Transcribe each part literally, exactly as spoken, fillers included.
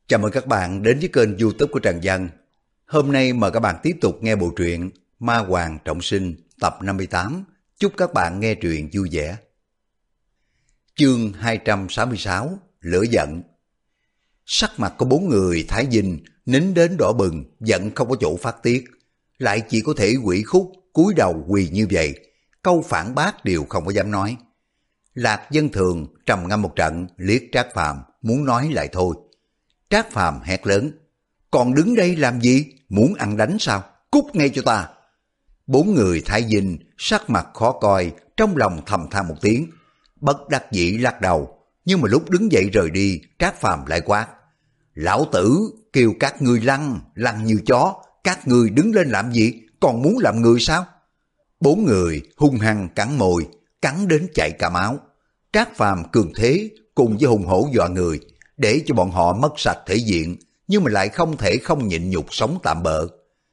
Chào mừng các bạn đến với kênh YouTube của Trần Dân. Hôm nay mời các bạn tiếp tục nghe bộ truyện Ma Hoàng Trọng Sinh tập năm mươi tám. Chúc các bạn nghe truyện vui vẻ. Chương hai trăm sáu mươi sáu, Lửa giận. Sắc mặt của bốn người Thái Dinh nín đến đỏ bừng, giận không có chỗ phát tiết, lại chỉ có thể ủy khúc cúi đầu quỳ như vậy, câu phản bác đều không có dám nói. Lạc Dân Thường trầm ngâm một trận, liếc Trác Phàm muốn nói lại thôi. Trác Phàm hét lớn: "Còn đứng đây làm gì? Muốn ăn đánh sao? Cút ngay cho ta!" Bốn người Thái Dinh sắc mặt khó coi, trong lòng thầm than một tiếng, bất đắc dĩ lắc đầu. Nhưng mà lúc đứng dậy rời đi, Trác Phàm lại quát: "Lão tử kêu các ngươi lăn, lăn như chó, các ngươi đứng lên làm gì? Còn muốn làm người sao?" Bốn người hung hăng cắn môi, cắn đến chảy cả máu. Trác Phàm cường thế cùng với hùng hổ dọa người, để cho bọn họ mất sạch thể diện, nhưng mà lại không thể không nhịn nhục sống tạm bợ.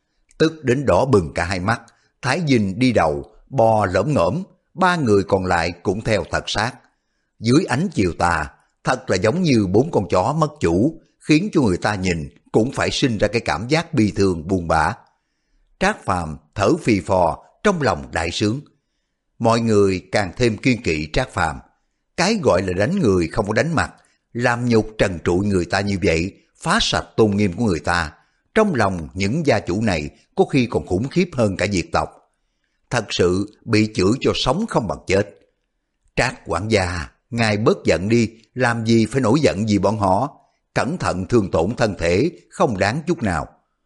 Tức đến đỏ bừng cả hai mắt, Thái Dinh đi đầu, bò lởm ngởm, ba người còn lại cũng theo thật sát. Dưới ánh chiều tà, thật là giống như bốn con chó mất chủ, khiến cho người ta nhìn cũng phải sinh ra cái cảm giác bi thương buồn bã. Trác Phàm thở phì phò, trong lòng đại sướng. Mọi người càng thêm kiên kỵ Trác Phàm. Cái gọi là đánh người không có đánh mặt, làm nhục trần trụi người ta như vậy, phá sạch tôn nghiêm của người ta. Trong lòng những gia chủ này có khi còn khủng khiếp hơn cả diệt tộc. Thật sự bị chửi cho sống không bằng chết. Trác quản gia, ngài bớt giận đi, làm gì phải nổi giận vì bọn họ. Cẩn thận thương tổn thân thể, không đáng chút nào.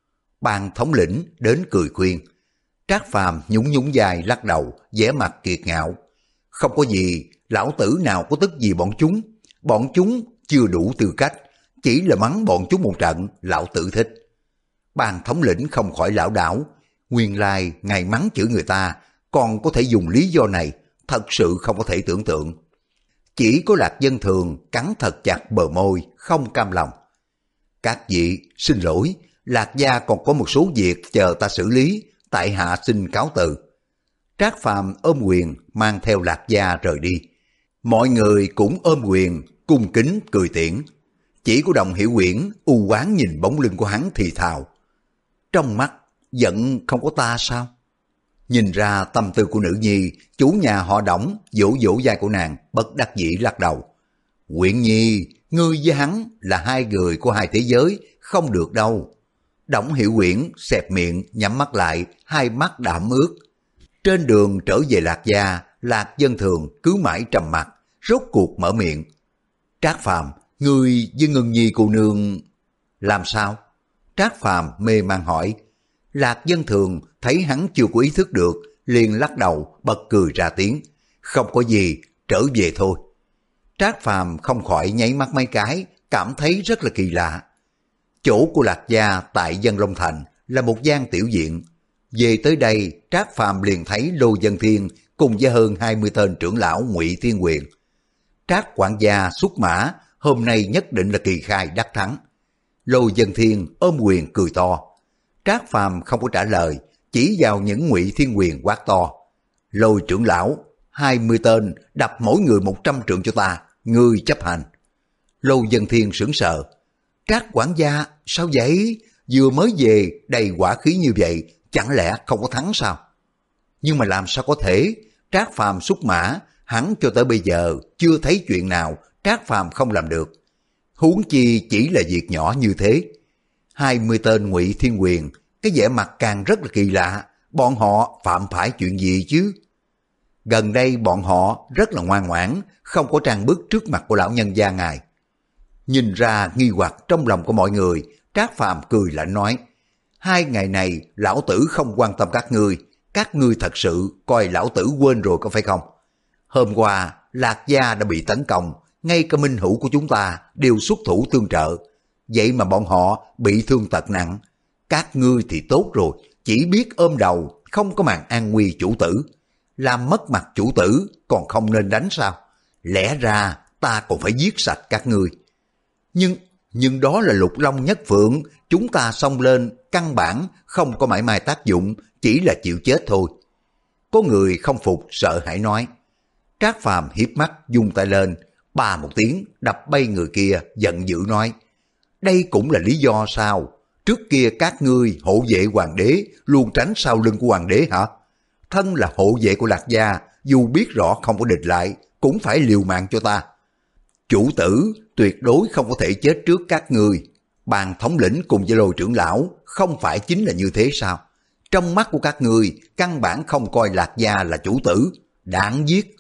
Ban thống lĩnh đến cười khuyên. Trác Phàm nhún nhún vai lắc đầu, vẻ mặt kiệt ngạo. Không có gì, lão tử nào có tức gì bọn chúng. Bọn chúng chưa đủ tư cách, chỉ là mắng bọn chúng một trận, lão tử thích. Ban thống lĩnh không khỏi lảo đảo, nguyên lai ngày mắng chửi người ta còn có thể dùng lý do này, thật sự không có thể tưởng tượng. Chỉ có Lạc Dân Thường cắn thật chặt bờ môi, không cam lòng. Các vị xin lỗi, Lạc gia còn có một số việc chờ ta xử lý, tại hạ xin cáo từ. Trác Phàm ôm quyền mang theo Lạc gia rời đi. Mọi người cũng ôm quyền cung kính cười tiễn. Chỉ có Đồng Hiểu Uyển u oán nhìn bóng lưng của hắn thì thào: "Trong mắt giận không có ta sao?" Nhìn ra tâm tư của nữ nhi, chủ nhà họ Đổng vỗ vỗ vai của nàng, bất đắc dĩ lắc đầu. "Uyển Nhi, ngươi với hắn là hai người của hai thế giới, không được đâu." Đổng Hiểu Uyển xẹp miệng, nhắm mắt lại, hai mắt đẫm ướt. Trên đường trở về Lạc gia, Lạc Dân Thường cứ mãi trầm mặc, rốt cuộc mở miệng: "Trác Phàm, ngươi với Ngân Nhi cô nương..." "Làm sao?" Trác Phàm mê man hỏi. Lạc Dân Thường thấy hắn chưa có ý thức được, liền lắc đầu bật cười ra tiếng: "Không có gì, trở về thôi." Trác Phàm không khỏi nháy mắt mấy cái, cảm thấy rất là kỳ lạ. Chỗ của Lạc gia tại Dân Long Thành là một gian tiểu viện. Về tới đây, Trác Phàm liền thấy Lô Dân Thiên cùng với hơn hai mươi tên trưởng lão Ngụy Thiên Quyền. Trác quản gia xuất mã, hôm nay nhất định là kỳ khai đắc thắng. Lô Dân Thiên ôm quyền cười to. Trác Phàm không có trả lời, chỉ vào những Ngụy Thiên Quyền quát to: "Lôi trưởng lão, hai mươi tên, đập mỗi người một trăm trượng cho ta, ngươi chấp hành." Lô Dân Thiên sững sờ. Trác quản gia, sao vậy? Vừa mới về, đầy quả khí như vậy, chẳng lẽ không có thắng sao? Nhưng mà làm sao có thể? Trác Phàm xuất mã, hắn cho tới bây giờ chưa thấy chuyện nào Trác Phàm không làm được. Huống chi chỉ là việc nhỏ như thế. Hai mươi tên Ngụy Thiên Quyền, cái vẻ mặt càng rất là kỳ lạ. Bọn họ phạm phải chuyện gì chứ? Gần đây bọn họ rất là ngoan ngoãn, không có trang bức trước mặt của lão nhân gia ngài. Nhìn ra nghi hoặc trong lòng của mọi người, Trác Phàm cười lạnh nói: "Hai ngày này lão tử không quan tâm các ngươi, các ngươi thật sự coi lão tử quên rồi có phải không? Hôm qua Lạc gia đã bị tấn công, ngay cả minh hữu của chúng ta đều xuất thủ tương trợ, vậy mà bọn họ bị thương tật nặng. Các ngươi thì tốt rồi, chỉ biết ôm đầu, không có màng an nguy chủ tử. Làm mất mặt chủ tử còn không nên đánh sao? Lẽ ra ta còn phải giết sạch các ngươi. Nhưng, nhưng đó là Lục Long Nhất Phượng, chúng ta xông lên, căn bản không có mảy may tác dụng, chỉ là chịu chết thôi." Có người không phục sợ hãi nói. Trác Phàm hiếp mắt dung tay lên, ba một tiếng đập bay người kia, giận dữ nói: Đây cũng là lý do sao trước kia các ngươi hộ vệ hoàng đế luôn tránh sau lưng của hoàng đế hả? Thân là hộ vệ của Lạc gia, dù biết rõ không có địch lại, cũng phải liều mạng cho ta. Chủ tử tuyệt đối không có thể chết trước các ngươi. Bàn thống lĩnh cùng với Lôi trưởng lão không phải chính là như thế sao? Trong mắt của các ngươi, căn bản không coi Lạc gia là chủ tử, đáng giết.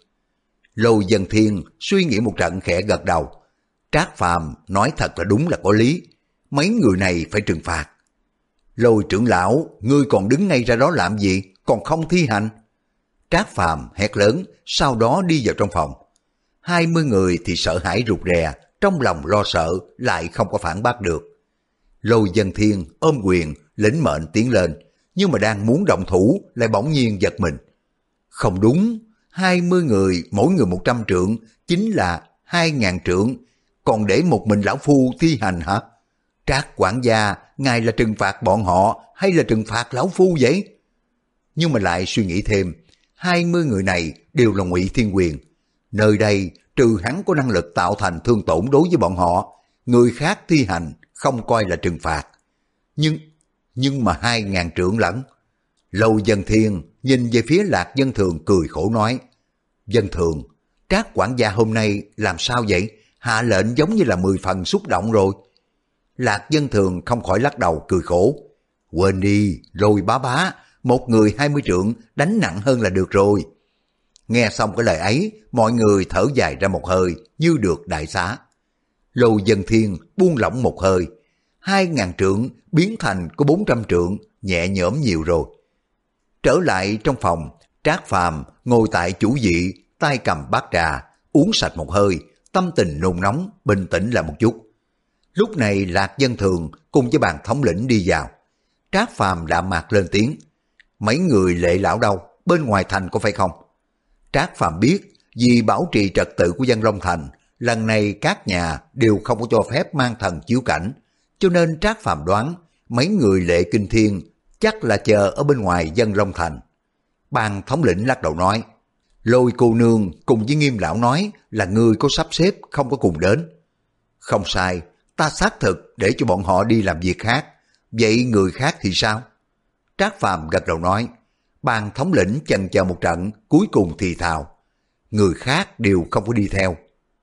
Lôi Dân Thiên suy nghĩ một trận khẽ gật đầu. Trác Phàm nói thật là đúng là có lý, mấy người này phải trừng phạt. Lôi trưởng lão, ngươi còn đứng ngay ra đó làm gì, còn không thi hành? Trác Phàm hét lớn, sau đó đi vào trong phòng. Hai mươi người thì sợ hãi rụt rè, trong lòng lo sợ, lại không có phản bác được. Lôi Dân Thiên ôm quyền, lĩnh mệnh tiến lên, nhưng mà đang muốn động thủ, lại bỗng nhiên giật mình. Không đúng, hai mươi người, mỗi người một trăm trượng, chính là hai ngàn trượng, còn để một mình lão phu thi hành hả? Trác quản gia, ngài là trừng phạt bọn họ hay là trừng phạt lão phu vậy? Nhưng mà lại suy nghĩ thêm, hai mươi người này đều là Ngụy Thiên Quyền. Nơi đây trừ hắn có năng lực tạo thành thương tổn đối với bọn họ, người khác thi hành không coi là trừng phạt. Nhưng, nhưng mà hai ngàn trượng lẫn. Lôi Dân Thiên nhìn về phía Lạc Dân Thường cười khổ nói, Dân Thường, Trác quản gia hôm nay làm sao vậy? Hạ lệnh giống như là mười phần xúc động rồi. Lạc Dân Thường không khỏi lắc đầu cười khổ. Quên đi, Lôi bá bá, một người hai mươi trượng đánh nặng hơn là được rồi. Nghe xong cái lời ấy, mọi người thở dài ra một hơi như được đại xá. Lôi Dân Thiên buông lỏng một hơi, hai ngàn trượng biến thành có bốn trăm trượng, nhẹ nhõm nhiều rồi. Trở lại trong phòng, Trác Phàm ngồi tại chủ vị, tay cầm bát trà, uống sạch một hơi, tâm tình nôn nóng, bình tĩnh lại một chút. Lúc này Lạc Dân Thường cùng với bàn thống lĩnh đi vào. Trác Phàm đạm mạc lên tiếng, mấy người Lệ lão đâu, bên ngoài thành có phải không? Trác Phàm biết, vì bảo trì trật tự của dân Long Thành, lần này các nhà đều không có cho phép mang thần chiếu cảnh, cho nên Trác Phàm đoán mấy người Lệ Kinh Thiên chắc là chờ ở bên ngoài dân Long Thành. Ban thống lĩnh lắc đầu nói, Lôi cô nương cùng với Nghiêm lão nói là ngươi có sắp xếp không có cùng đến. Không sai, ta xác thực để cho bọn họ đi làm việc khác, vậy người khác thì sao? Trác Phàm gật đầu nói. Ban thống lĩnh chần chờ một trận, cuối cùng thì thào, người khác đều không có đi theo.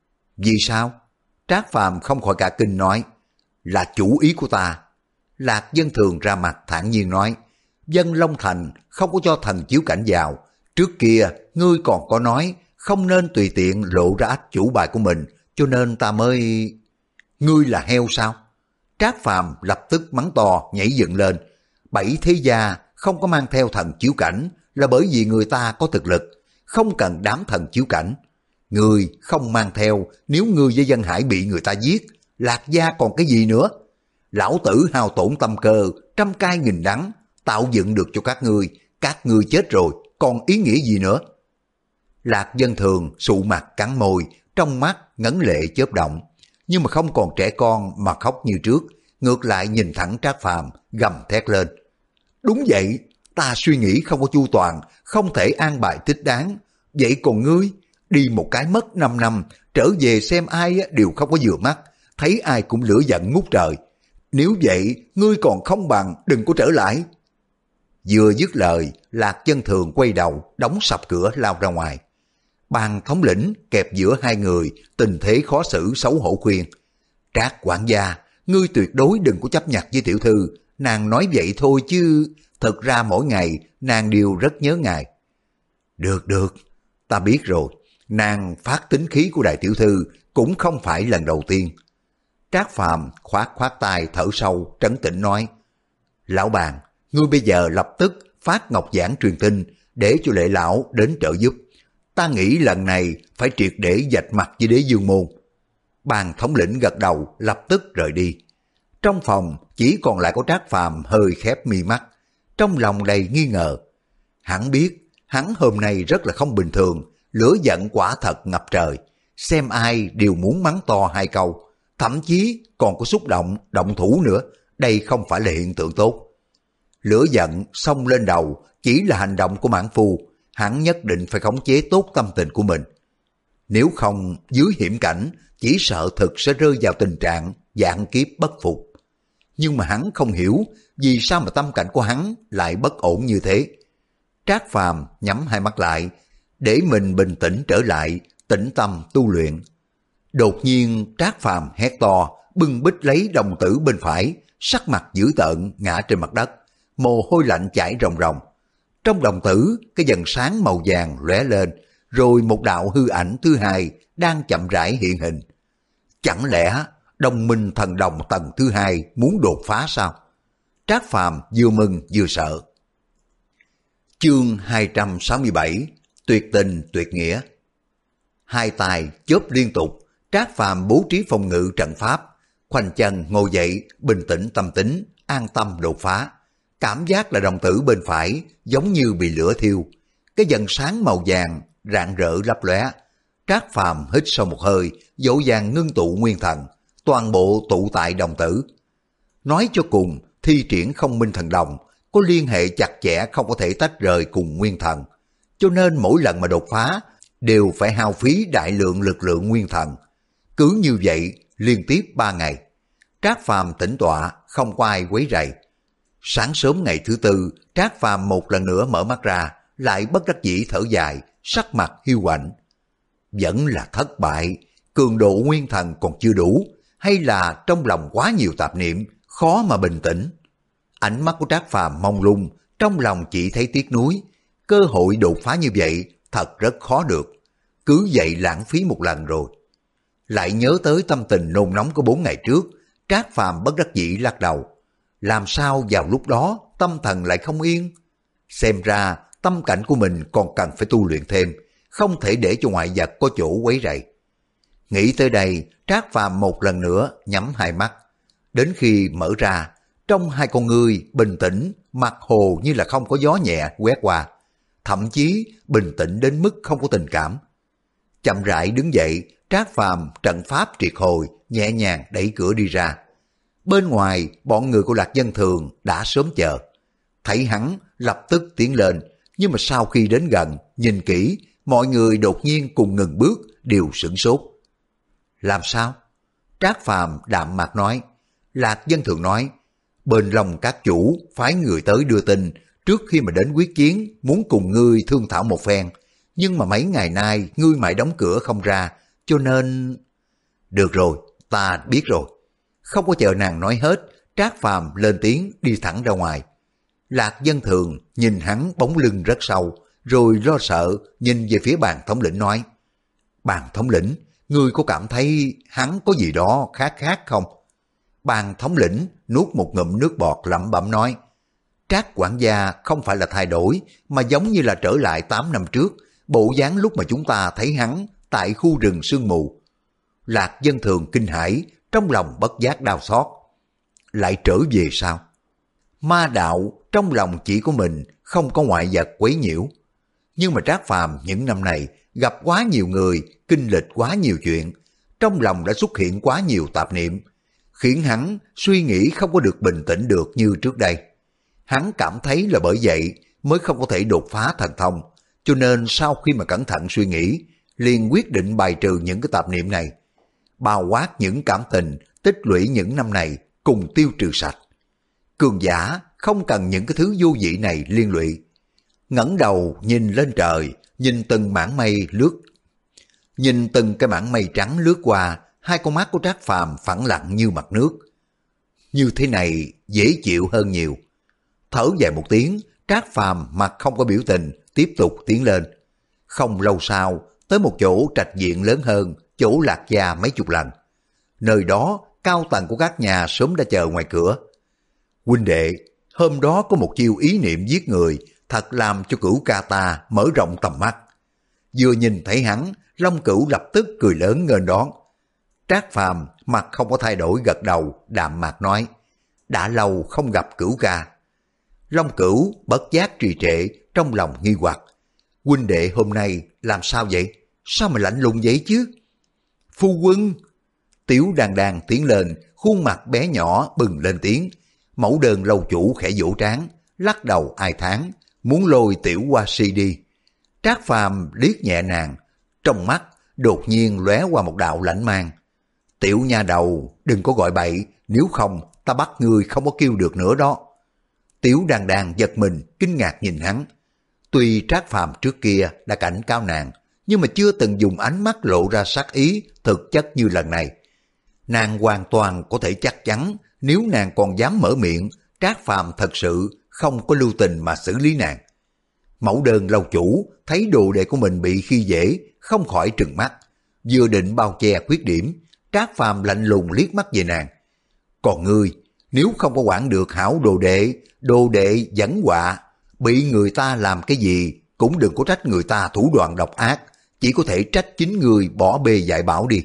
Vì sao? Trác Phàm không khỏi cả kinh nói, là chủ ý của ta. Lạc Dân Thường ra mặt thản nhiên nói, dân Long Thành không có cho thần chiếu cảnh vào. Trước kia ngươi còn có nói không nên tùy tiện lộ ra ách chủ bài của mình, cho nên ta mới... Ngươi là heo sao? Trác Phàm lập tức mắng to nhảy dựng lên. Bảy thế gia không có mang theo thần chiếu cảnh là bởi vì người ta có thực lực, không cần đám thần chiếu cảnh. Ngươi không mang theo, nếu ngươi với dân hải bị người ta giết, Lạc gia còn cái gì nữa? Lão tử hao tổn tâm cơ, trăm cay nghìn đắng, tạo dựng được cho các ngươi, các ngươi chết rồi, còn ý nghĩa gì nữa? Lạc Dân Thường sụ mặt cắn môi, trong mắt ngấn lệ chớp động, nhưng mà không còn trẻ con mà khóc như trước, ngược lại nhìn thẳng Trác Phàm gầm thét lên. Đúng vậy, ta suy nghĩ không có chu toàn, không thể an bài thích đáng. Vậy còn ngươi, đi một cái mất năm năm, trở về xem ai đều không có vừa mắt, thấy ai cũng lửa giận ngút trời. Nếu vậy, ngươi còn không bằng đừng có trở lại. Vừa dứt lời, Lạc Dân Thường quay đầu, đóng sập cửa lao ra ngoài. Ban thống lĩnh kẹp giữa hai người, tình thế khó xử xấu hổ khuyên. Trác quản gia, ngươi tuyệt đối đừng có chấp nhặt với tiểu thư, nàng nói vậy thôi chứ, thật ra mỗi ngày nàng đều rất nhớ ngài. Được được, ta biết rồi, nàng phát tính khí của đại tiểu thư cũng không phải lần đầu tiên. Trác Phàm khoát khoát tay thở sâu, trấn tĩnh nói, lão bàn, ngươi bây giờ lập tức phát ngọc giảng truyền tin, để cho Lệ lão đến trợ giúp. Ta nghĩ lần này phải triệt để vạch mặt với Đế Dương môn. Bàn thống lĩnh gật đầu, lập tức rời đi. Trong phòng chỉ còn lại có Trác Phàm hơi khép mi mắt, trong lòng đầy nghi ngờ. Hắn biết, hắn hôm nay rất là không bình thường, lửa giận quả thật ngập trời, xem ai đều muốn mắng to hai câu, thậm chí còn có xúc động, động thủ nữa, đây không phải là hiện tượng tốt. Lửa giận xông lên đầu chỉ là hành động của mãn phu, hắn nhất định phải khống chế tốt tâm tình của mình. Nếu không, dưới hiểm cảnh, chỉ sợ thực sẽ rơi vào tình trạng vạn kiếp bất phục. Nhưng mà hắn không hiểu vì sao mà tâm cảnh của hắn lại bất ổn như thế. Trác Phàm nhắm hai mắt lại, để mình bình tĩnh trở lại, tĩnh tâm tu luyện. Đột nhiên Trác Phàm hét to, bưng bít lấy đồng tử bên phải, sắc mặt dữ tợn ngã trên mặt đất, mồ hôi lạnh chảy ròng ròng. Trong đồng tử, cái dần sáng màu vàng lóe lên, rồi một đạo hư ảnh thứ hai đang chậm rãi hiện hình. Chẳng lẽ đồng minh thần đồng tầng thứ hai muốn đột phá sao? Trác Phàm vừa mừng vừa sợ. Chương hai trăm sáu mươi bảy, tuyệt tình tuyệt nghĩa. Hai tài chớp liên tục, Trác Phàm bố trí phòng ngự trận pháp, khoanh chân ngồi dậy, bình tĩnh tâm tính, an tâm đột phá. Cảm giác là đồng tử bên phải giống như bị lửa thiêu, cái dần sáng màu vàng rạng rỡ lấp lóe. Trác Phàm hít sâu một hơi, dỗ dàng ngưng tụ nguyên thần, toàn bộ tụ tại đồng tử. Nói cho cùng, thi triển không minh thần đồng có liên hệ chặt chẽ, không có thể tách rời cùng nguyên thần, cho nên mỗi lần mà đột phá đều phải hao phí đại lượng lực lượng nguyên thần. Cứ như vậy liên tiếp ba ngày, Trác Phàm tĩnh tọa, không có ai quấy rầy. Sáng sớm ngày thứ tư, Trác Phàm một lần nữa mở mắt ra, lại bất đắc dĩ thở dài, sắc mặt hiu quạnh. Vẫn là thất bại, cường độ nguyên thần còn chưa đủ, hay là trong lòng quá nhiều tạp niệm, khó mà bình tĩnh. Ánh mắt của Trác Phàm mông lung, trong lòng chỉ thấy tiếc nuối. Cơ hội đột phá như vậy thật rất khó được, cứ vậy lãng phí một lần rồi. Lại nhớ tới tâm tình nôn nóng của bốn ngày trước, Trác Phàm bất đắc dĩ lắc đầu. Làm sao vào lúc đó tâm thần lại không yên? Xem ra tâm cảnh của mình còn cần phải tu luyện thêm, không thể để cho ngoại vật có chỗ quấy rầy. Nghĩ tới đây, Trác Phàm một lần nữa nhắm hai mắt. Đến khi mở ra, trong hai con ngươi bình tĩnh, mặt hồ như là không có gió nhẹ quét qua, thậm chí bình tĩnh đến mức không có tình cảm. Chậm rãi đứng dậy, Trác Phàm trận pháp triệt hồi, nhẹ nhàng đẩy cửa đi ra. Bên ngoài, bọn người của Lạc Dân Thường đã sớm chờ. Thấy hắn, lập tức tiến lên, nhưng mà sau khi đến gần, nhìn kỹ, mọi người đột nhiên cùng ngừng bước, đều sửng sốt. Làm sao? Trác Phàm đạm mạc nói. Lạc Dân Thường nói, bên lòng các chủ phái người tới đưa tin, trước khi mà đến quyết chiến, muốn cùng ngươi thương thảo một phen, nhưng mà mấy ngày nay ngươi mãi đóng cửa không ra, cho nên... Được rồi, ta biết rồi. Không có chờ nàng nói hết, Trác Phàm lên tiếng đi thẳng ra ngoài. Lạc Dân Thường nhìn hắn bóng lưng rất sâu, rồi lo sợ nhìn về phía Bàn thống lĩnh nói. Bàn thống lĩnh, ngươi có cảm thấy hắn có gì đó khác khác không? Bàn thống lĩnh nuốt một ngụm nước bọt lẩm bẩm nói. Trác quản gia không phải là thay đổi, mà giống như là trở lại tám năm trước, bộ dáng lúc mà chúng ta thấy hắn tại khu rừng sương mù. Lạc Dân Thường kinh hãi, trong lòng bất giác đau xót. Lại trở về sao? Ma đạo trong lòng chỉ có mình, không có ngoại vật quấy nhiễu. Nhưng mà Trác Phàm những năm này gặp quá nhiều người, kinh lịch quá nhiều chuyện, trong lòng đã xuất hiện quá nhiều tạp niệm, khiến hắn suy nghĩ không có được bình tĩnh được như trước đây. Hắn cảm thấy là bởi vậy mới không có thể đột phá thần thông, cho nên sau khi mà cẩn thận suy nghĩ, liền quyết định bài trừ những cái tạp niệm này, bao quát những cảm tình tích lũy những năm này cùng tiêu trừ sạch. Cường giả không cần những cái thứ vô vị này liên lụy. Ngẩng đầu nhìn lên trời, nhìn từng mảng mây lướt, nhìn từng cái mảng mây trắng lướt qua, hai con mắt của Trác Phàm phẳng lặng như mặt nước. Như thế này dễ chịu hơn nhiều. Thở dài một tiếng, Trác Phàm mặt không có biểu tình, tiếp tục tiến lên. Không lâu sau, tới một chỗ trạch viện lớn hơn chỗ Lạc gia mấy chục lần. Nơi đó, cao tầng của các nhà sớm đã chờ ngoài cửa. Huynh đệ, hôm đó có một chiêu ý niệm giết người, thật làm cho Cửu ca ta mở rộng tầm mắt. Vừa nhìn thấy hắn, Long Cửu lập tức cười lớn nghênh đón. Trác Phàm mặt không có thay đổi gật đầu, đạm mạc nói, đã lâu không gặp Cửu ca. Long Cửu bất giác trì trệ, trong lòng nghi hoặc. Huynh đệ hôm nay làm sao vậy? Sao mà lạnh lùng vậy chứ? Phu quân! Tiểu Đàn Đàn tiến lên, khuôn mặt bé nhỏ bừng lên tiếng. Mẫu đơn lâu chủ khẽ vỗ trán, lắc đầu ai thán, muốn lôi Tiểu Hoa Si đi. Trác Phàm liếc nhẹ nàng, trong mắt đột nhiên lóe qua một đạo lãnh mang. Tiểu nha đầu, đừng có gọi bậy, nếu không ta bắt ngươi không có kêu được nữa đó. Tiểu Đan Đan giật mình, kinh ngạc nhìn hắn. Tuy Trác Phàm trước kia đã cảnh cáo nàng, nhưng mà chưa từng dùng ánh mắt lộ ra sát ý thực chất như lần này. Nàng hoàn toàn có thể chắc chắn nếu nàng còn dám mở miệng, Trác Phàm thật sự không có lưu tình mà xử lý nàng. Mẫu đơn lâu chủ thấy đồ đệ của mình bị khi dễ, không khỏi trừng mắt. Vừa định bao che khuyết điểm, Trác Phàm lạnh lùng liếc mắt về nàng. Còn ngươi, nếu không có quản được hảo đồ đệ, đồ đệ dẫn họa, bị người ta làm cái gì cũng đừng có trách người ta thủ đoạn độc ác, chỉ có thể trách chính người bỏ bê dạy bảo đi.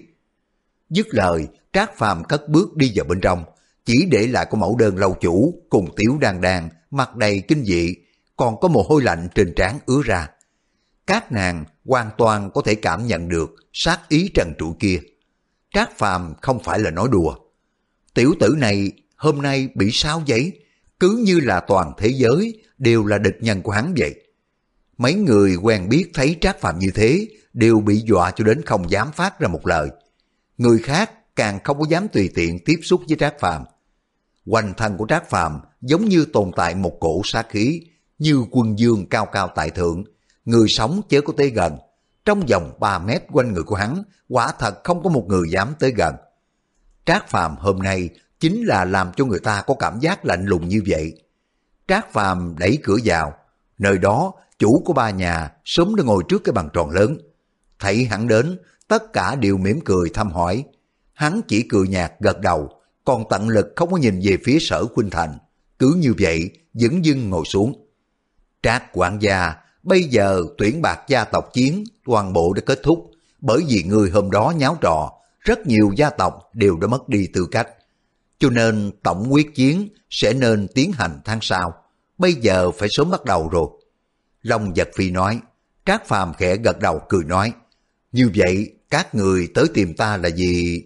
Dứt lời, Trác Phàm cất bước đi vào bên trong, chỉ để lại của mẫu đơn lâu chủ cùng Tiểu Đan Đan mặt đầy kinh dị, còn có mồ hôi lạnh trên trán ứa ra. Các nàng hoàn toàn có thể cảm nhận được sát ý trần trụi kia. Trác Phàm không phải là nói đùa. Tiểu tử này hôm nay bị sao vậy? Cứ như là toàn thế giới đều là địch nhân của hắn vậy. Mấy người quen biết thấy Trác Phàm như thế đều bị dọa cho đến không dám phát ra một lời. Người khác càng không có dám tùy tiện tiếp xúc với Trác Phàm. Quanh thân của Trác Phàm giống như tồn tại một cổ sát khí, như quân dương cao cao tại thượng, người sống chớ có tới gần. Trong vòng ba mét quanh người của hắn, quả thật không có một người dám tới gần. Trác Phàm hôm nay chính là làm cho người ta có cảm giác lạnh lùng như vậy. Trác Phàm đẩy cửa vào, nơi đó chủ của ba nhà sớm đã ngồi trước cái bàn tròn lớn. Thấy hắn đến, tất cả đều mỉm cười thăm hỏi. Hắn chỉ cười nhạt gật đầu, còn tận lực không có nhìn về phía Sở Khuynh Thành. Cứ như vậy, dửng dưng ngồi xuống. Trác quản gia, bây giờ tuyển bạc gia tộc chiến toàn bộ đã kết thúc, bởi vì người hôm đó nháo trò, rất nhiều gia tộc đều đã mất đi tư cách. Cho nên tổng quyết chiến sẽ nên tiến hành tháng sau, bây giờ phải sớm bắt đầu rồi. Long Vật Phi nói. Trác Phàm khẽ gật đầu cười nói, như vậy các người tới tìm ta là gì?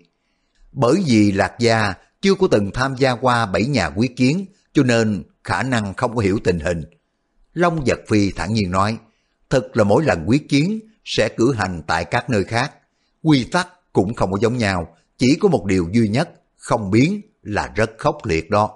Bởi vì Lạc Gia chưa có từng tham gia qua bảy nhà quyết chiến, cho nên khả năng không có hiểu tình hình. Long Vật Phi thản nhiên nói, thật là mỗi lần quyết chiến sẽ cử hành tại các nơi khác, quy tắc cũng không có giống nhau, chỉ có một điều duy nhất không biến là rất khốc liệt đó.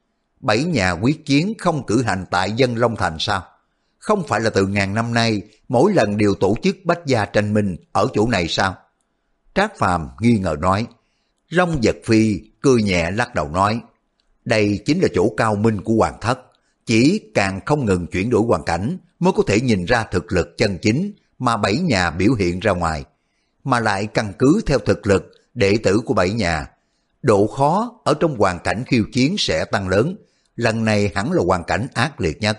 Bảy nhà quyết chiến không cử hành tại Dân Long Thành sao? Không phải là từ ngàn năm nay mỗi lần đều tổ chức bách gia tranh minh ở chỗ này sao? Trác Phàm nghi ngờ nói. Long Vật Phi cười nhẹ lắc đầu nói, đây chính là chỗ cao minh của hoàng thất, chỉ càng không ngừng chuyển đổi hoàn cảnh mới có thể nhìn ra thực lực chân chính mà bảy nhà biểu hiện ra ngoài, mà lại căn cứ theo thực lực đệ tử của bảy nhà. Độ khó ở trong hoàn cảnh khiêu chiến sẽ tăng lớn, lần này hẳn là hoàn cảnh ác liệt nhất.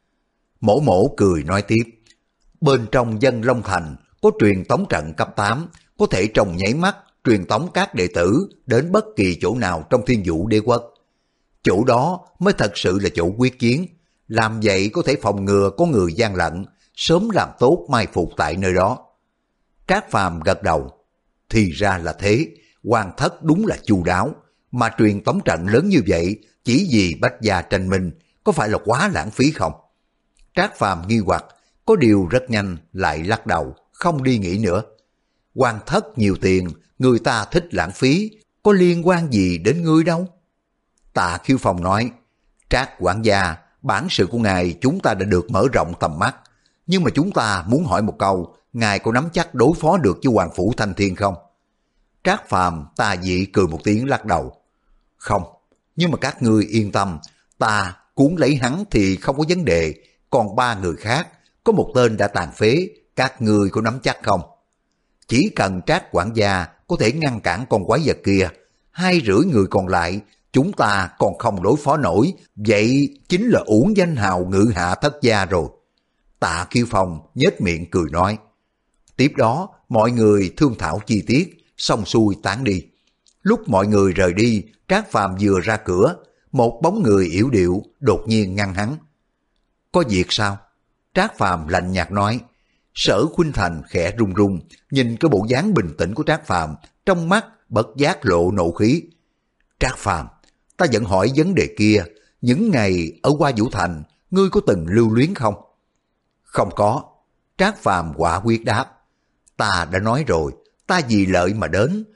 Mổ mổ cười nói tiếp, bên trong Dân Long Thành có truyền tống trận cấp tám, có thể trong nháy mắt truyền tống các đệ tử đến bất kỳ chỗ nào trong Thiên Vũ Đế Quốc. Chỗ đó mới thật sự là chỗ quyết chiến, làm vậy có thể phòng ngừa có người gian lận, sớm làm tốt mai phục tại nơi đó. Trác Phàm gật đầu, thì ra là thế, hoàng thất đúng là chu đáo, mà truyền tống trận lớn như vậy chỉ vì bách gia tranh minh, có phải là quá lãng phí không? Trác Phàm nghi hoặc, có điều rất nhanh lại lắc đầu, không đi nghĩ nữa. Hoàng thất nhiều tiền, người ta thích lãng phí, có liên quan gì đến ngươi đâu? Tạ Khiếu Phong nói, Trác quản gia, bản sự của ngài chúng ta đã được mở rộng tầm mắt, nhưng mà chúng ta muốn hỏi một câu, ngài có nắm chắc đối phó được với Hoàng Phủ Thanh Thiên không? Trác Phàm tà dị cười một tiếng lắc đầu, không, nhưng mà các ngươi yên tâm, ta cuốn lấy hắn thì không có vấn đề, còn ba người khác, có một tên đã tàn phế, các ngươi có nắm chắc không? Chỉ cần Trác quản gia có thể ngăn cản con quái vật kia, hai rưỡi người còn lại, chúng ta còn không đối phó nổi, vậy chính là uổng danh hào ngự hạ thất gia rồi. Tạ Kiêu Phong nhếch miệng cười nói. Tiếp đó, mọi người thương thảo chi tiết, xong xuôi tán đi. Lúc mọi người rời đi, Trác Phàm vừa ra cửa, một bóng người yểu điệu đột nhiên ngăn hắn. Có việc sao? Trác Phàm lạnh nhạt nói. Sở Khuynh Thành khẽ run run, nhìn cái bộ dáng bình tĩnh của Trác Phàm, trong mắt bất giác lộ nộ khí. Trác Phàm, ta vẫn hỏi vấn đề kia, những ngày ở Hoa Vũ Thành, ngươi có từng lưu luyến không? Không có. Trác Phàm quả quyết đáp. Ta đã nói rồi, ta vì lợi mà đến,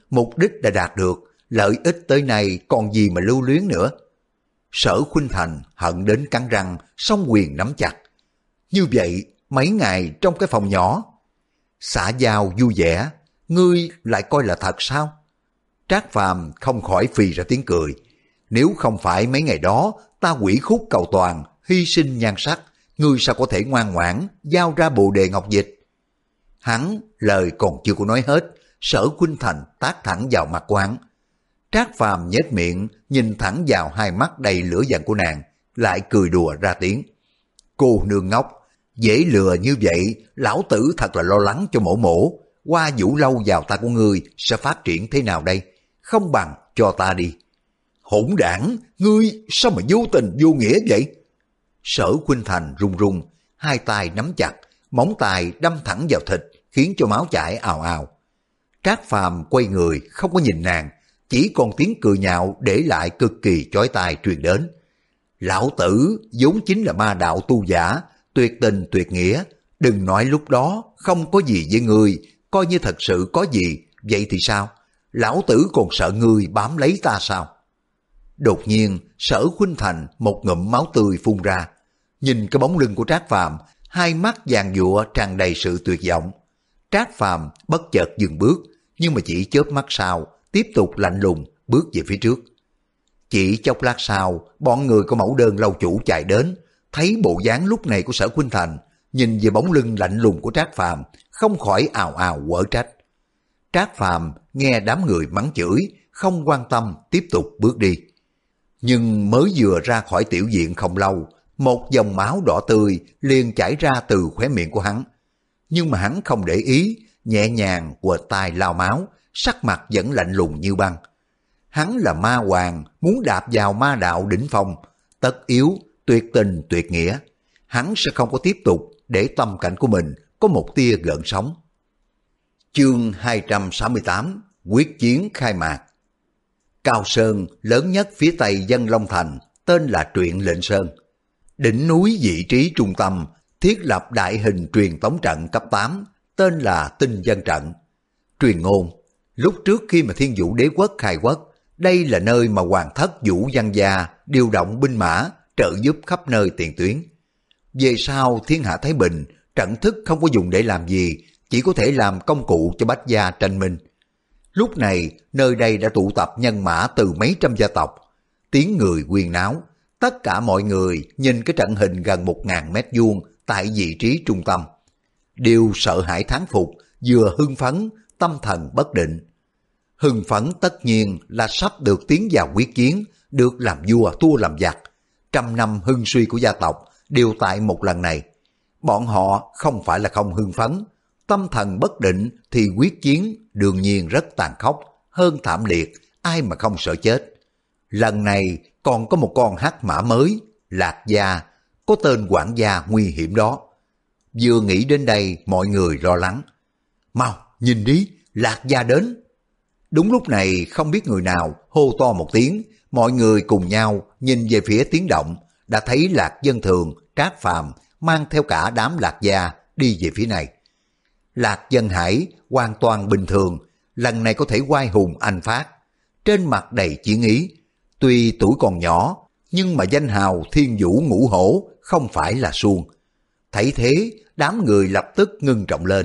mục đích đã đạt được, lợi ích tới nay còn gì mà lưu luyến nữa. Sở Khuynh Thành hận đến cắn răng, song quyền nắm chặt. Như vậy, mấy ngày trong cái phòng nhỏ, xã giao vui vẻ, ngươi lại coi là thật sao? Trác Phàm không khỏi phì ra tiếng cười. Nếu không phải mấy ngày đó ta quỷ khúc cầu toàn, hy sinh nhan sắc, ngươi sao có thể ngoan ngoãn giao ra bồ đề ngọc dịch? Hắn lời còn chưa có nói hết, Sở Khuynh Thành tát thẳng vào mặt của hắn. Trác Phàm nhếch miệng nhìn thẳng vào hai mắt đầy lửa giận của nàng, lại cười đùa ra tiếng. Cô nương ngốc, dễ lừa như vậy, lão tử thật là lo lắng cho mổ mổ. Qua vũ lâu vào ta của ngươi sẽ phát triển thế nào đây? Không bằng cho ta đi. Hỗn đảng, ngươi sao mà vô tình vô nghĩa vậy? Sở Khuynh Thành run run, hai tay nắm chặt, móng tay đâm thẳng vào thịt, khiến cho máu chảy ào ào. Trác Phàm quay người không có nhìn nàng, chỉ còn tiếng cười nhạo để lại cực kỳ chói tai truyền đến. Lão tử vốn chính là ma đạo tu giả, tuyệt tình tuyệt nghĩa, đừng nói lúc đó không có gì với ngươi, coi như thật sự có gì, vậy thì sao? Lão tử còn sợ ngươi bám lấy ta sao? Đột nhiên, Sở Khuynh Thành một ngụm máu tươi phun ra, nhìn cái bóng lưng của Trác Phàm, hai mắt vàng dụa tràn đầy sự tuyệt vọng. Trác Phàm bất chợt dừng bước, nhưng mà chỉ chớp mắt sau, tiếp tục lạnh lùng bước về phía trước. Chỉ chốc lát sau, bọn người của mẫu đơn lâu chủ chạy đến, thấy bộ dáng lúc này của Sở Khuynh Thành, nhìn về bóng lưng lạnh lùng của Trác Phàm, không khỏi ào ào quở trách. Trác Phàm nghe đám người mắng chửi, không quan tâm tiếp tục bước đi. Nhưng mới vừa ra khỏi tiểu viện không lâu, một dòng máu đỏ tươi liền chảy ra từ khóe miệng của hắn. Nhưng mà hắn không để ý, nhẹ nhàng quệt tay lau máu, sắc mặt vẫn lạnh lùng như băng. Hắn là ma hoàng, muốn đạp vào ma đạo đỉnh phong, tất yếu, tuyệt tình tuyệt nghĩa. Hắn sẽ không có tiếp tục để tâm cảnh của mình có một tia gợn sóng. Chương hai trăm sáu mươi tám, quyết chiến khai mạc. Cao Sơn lớn nhất phía tây Dân Long Thành, tên là Truyện Lệnh Sơn. Đỉnh núi vị trí trung tâm, thiết lập đại hình truyền tống trận cấp tám, tên là Tinh Dân Trận. Truyền ngôn, lúc trước khi mà Thiên Vũ Đế Quốc khai quốc, đây là nơi mà hoàng thất Vũ Văn Gia điều động binh mã, trợ giúp khắp nơi tiền tuyến. Về sau thiên hạ thái bình, trận thức không có dùng để làm gì, chỉ có thể làm công cụ cho bách gia tranh minh. Lúc này, nơi đây đã tụ tập nhân mã từ mấy trăm gia tộc, tiếng người huyên náo. Tất cả mọi người nhìn cái trận hình gần một ngàn mét vuông tại vị trí trung tâm, đều sợ hãi thán phục, vừa hưng phấn, tâm thần bất định. Hưng phấn tất nhiên là sắp được tiến vào quyết chiến, được làm vua thua làm giặc. Trăm năm hưng suy của gia tộc đều tại một lần này. Bọn họ không phải là không hưng phấn, tâm thần bất định thì quyết chiến đương nhiên rất tàn khốc, hơn thảm liệt, ai mà không sợ chết. Lần này còn có một con hắc mã mới, Lạc Gia, có tên quản gia nguy hiểm đó. Vừa nghĩ đến đây mọi người lo lắng. Mau, nhìn đi, Lạc Gia đến. Đúng lúc này không biết người nào hô to một tiếng, mọi người cùng nhau nhìn về phía tiếng động, đã thấy Lạc Dân Thường, Trác Phàm mang theo cả đám Lạc Gia đi về phía này. Lạc Dân Hải hoàn toàn bình thường, lần này có thể oai hùng anh phát, trên mặt đầy chiến ý. Tuy tuổi còn nhỏ, nhưng mà danh hào Thiên Vũ Ngũ Hổ không phải là suông. Thấy thế, đám người lập tức ngưng trọng lên.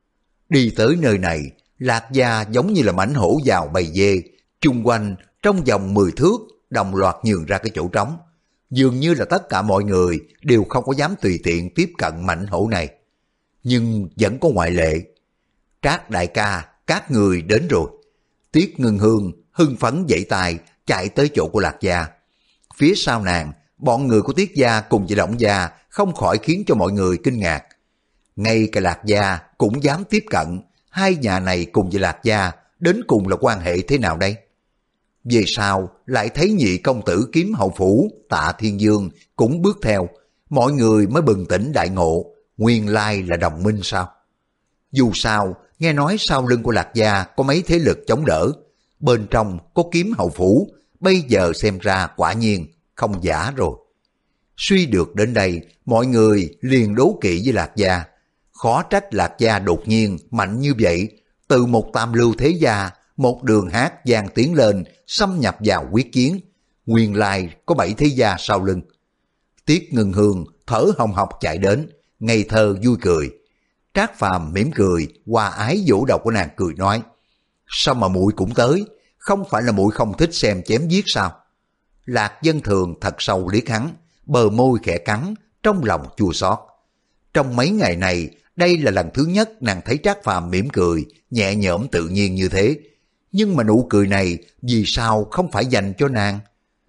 Đi tới nơi này, Lạc Gia giống như là mãnh hổ vào bầy dê, chung quanh trong vòng mười thước đồng loạt nhường ra cái chỗ trống. Dường như là tất cả mọi người đều không có dám tùy tiện tiếp cận mãnh hổ này. Nhưng vẫn có ngoại lệ. Trác đại ca, các người đến rồi. Tiết Ngân Hương hưng phấn dậy tài chạy tới chỗ của Lạc Gia. Phía sau nàng, bọn người của Tiết Gia cùng với Động Gia không khỏi khiến cho mọi người kinh ngạc. Ngay cả Lạc Gia cũng dám tiếp cận, hai nhà này cùng với Lạc Gia đến cùng là quan hệ thế nào đây? Về sau lại thấy nhị công tử Kiếm Hậu Phủ Tạ Thiên Dương cũng bước theo, mọi người mới bừng tỉnh đại ngộ, nguyên lai là đồng minh sao? Dù sao, nghe nói sau lưng của Lạc Gia có mấy thế lực chống đỡ, bên trong có Kiếm Hậu Phủ, bây giờ xem ra quả nhiên không giả rồi. Suy được đến đây, mọi người liền đố kỵ với Lạc Gia. Khó trách Lạc Gia đột nhiên mạnh như vậy, từ một tam lưu thế gia một đường hát gian tiến lên, xâm nhập vào quyết chiến. Nguyên lai có bảy thế gia sau lưng. Tiết Ngưng Hương thở hồng hộc chạy đến, ngây thơ vui cười. Trác Phàm mỉm cười, hòa ái vỗ đầu của nàng cười nói: sao mà muội cũng tới, không phải là muội không thích xem chém giết sao? Lạc Dân Thường thật sâu liếc hắn, bờ môi khẽ cắn, trong lòng chua xót. Trong mấy ngày này, đây là lần thứ nhất nàng thấy Trác Phàm mỉm cười, nhẹ nhõm tự nhiên như thế. Nhưng mà nụ cười này vì sao không phải dành cho nàng?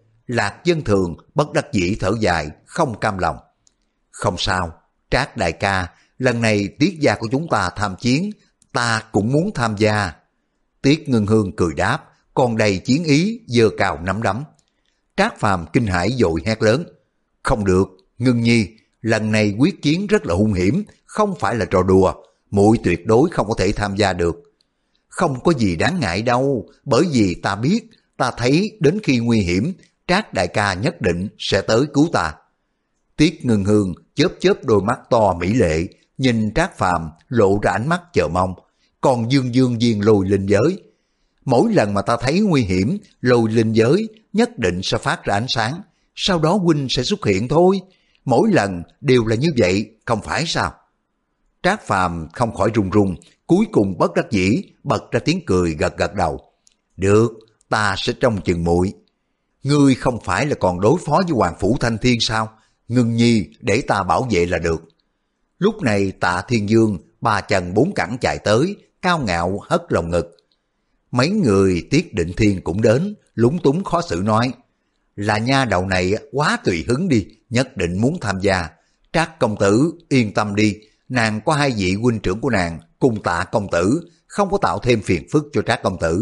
Lạc Dân Thường bất đắc dĩ thở dài, không cam lòng. Không sao, Trác đại ca, lần này Tiết gia của chúng ta tham chiến, ta cũng muốn tham gia. Tiết Ngưng Hương cười đáp, còn đầy chiến ý, giơ cào nắm đấm. Trác Phàm kinh hãi vội hét lớn: không được, Ngưng nhi, lần này quyết chiến rất là hung hiểm, không phải là trò đùa, muội tuyệt đối không có thể tham gia được. Không có gì đáng ngại đâu, bởi vì ta biết, ta thấy đến khi nguy hiểm, Trác đại ca nhất định sẽ tới cứu ta. Tiết Ngưng Hương chớp chớp đôi mắt to mỹ lệ, nhìn Trác Phàm lộ ra ánh mắt chờ mong, còn dương dương viên lôi linh giới. Mỗi lần mà ta thấy nguy hiểm, lôi linh giới nhất định sẽ phát ra ánh sáng, sau đó huynh sẽ xuất hiện thôi. Mỗi lần đều là như vậy, không phải sao? Trác Phàm không khỏi run run, cuối cùng bất đắc dĩ bật ra tiếng cười, gật gật đầu. Được, ta sẽ trông chừng muội. Ngươi không phải là còn đối phó với Hoàng Phủ Thanh Thiên sao? Ngưng nhi để ta bảo vệ là được. Lúc này Tạ Thiên Dương ba chân bốn cẳng chạy tới, cao ngạo hất lồng ngực. Mấy người Tiết Định Thiên cũng đến, lúng túng khó xử nói: là nha đầu này quá tùy hứng đi, nhất định muốn tham gia. Trác công tử yên tâm đi, nàng có hai vị huynh trưởng của nàng cùng Tạ công tử, không có tạo thêm phiền phức cho Trác công tử.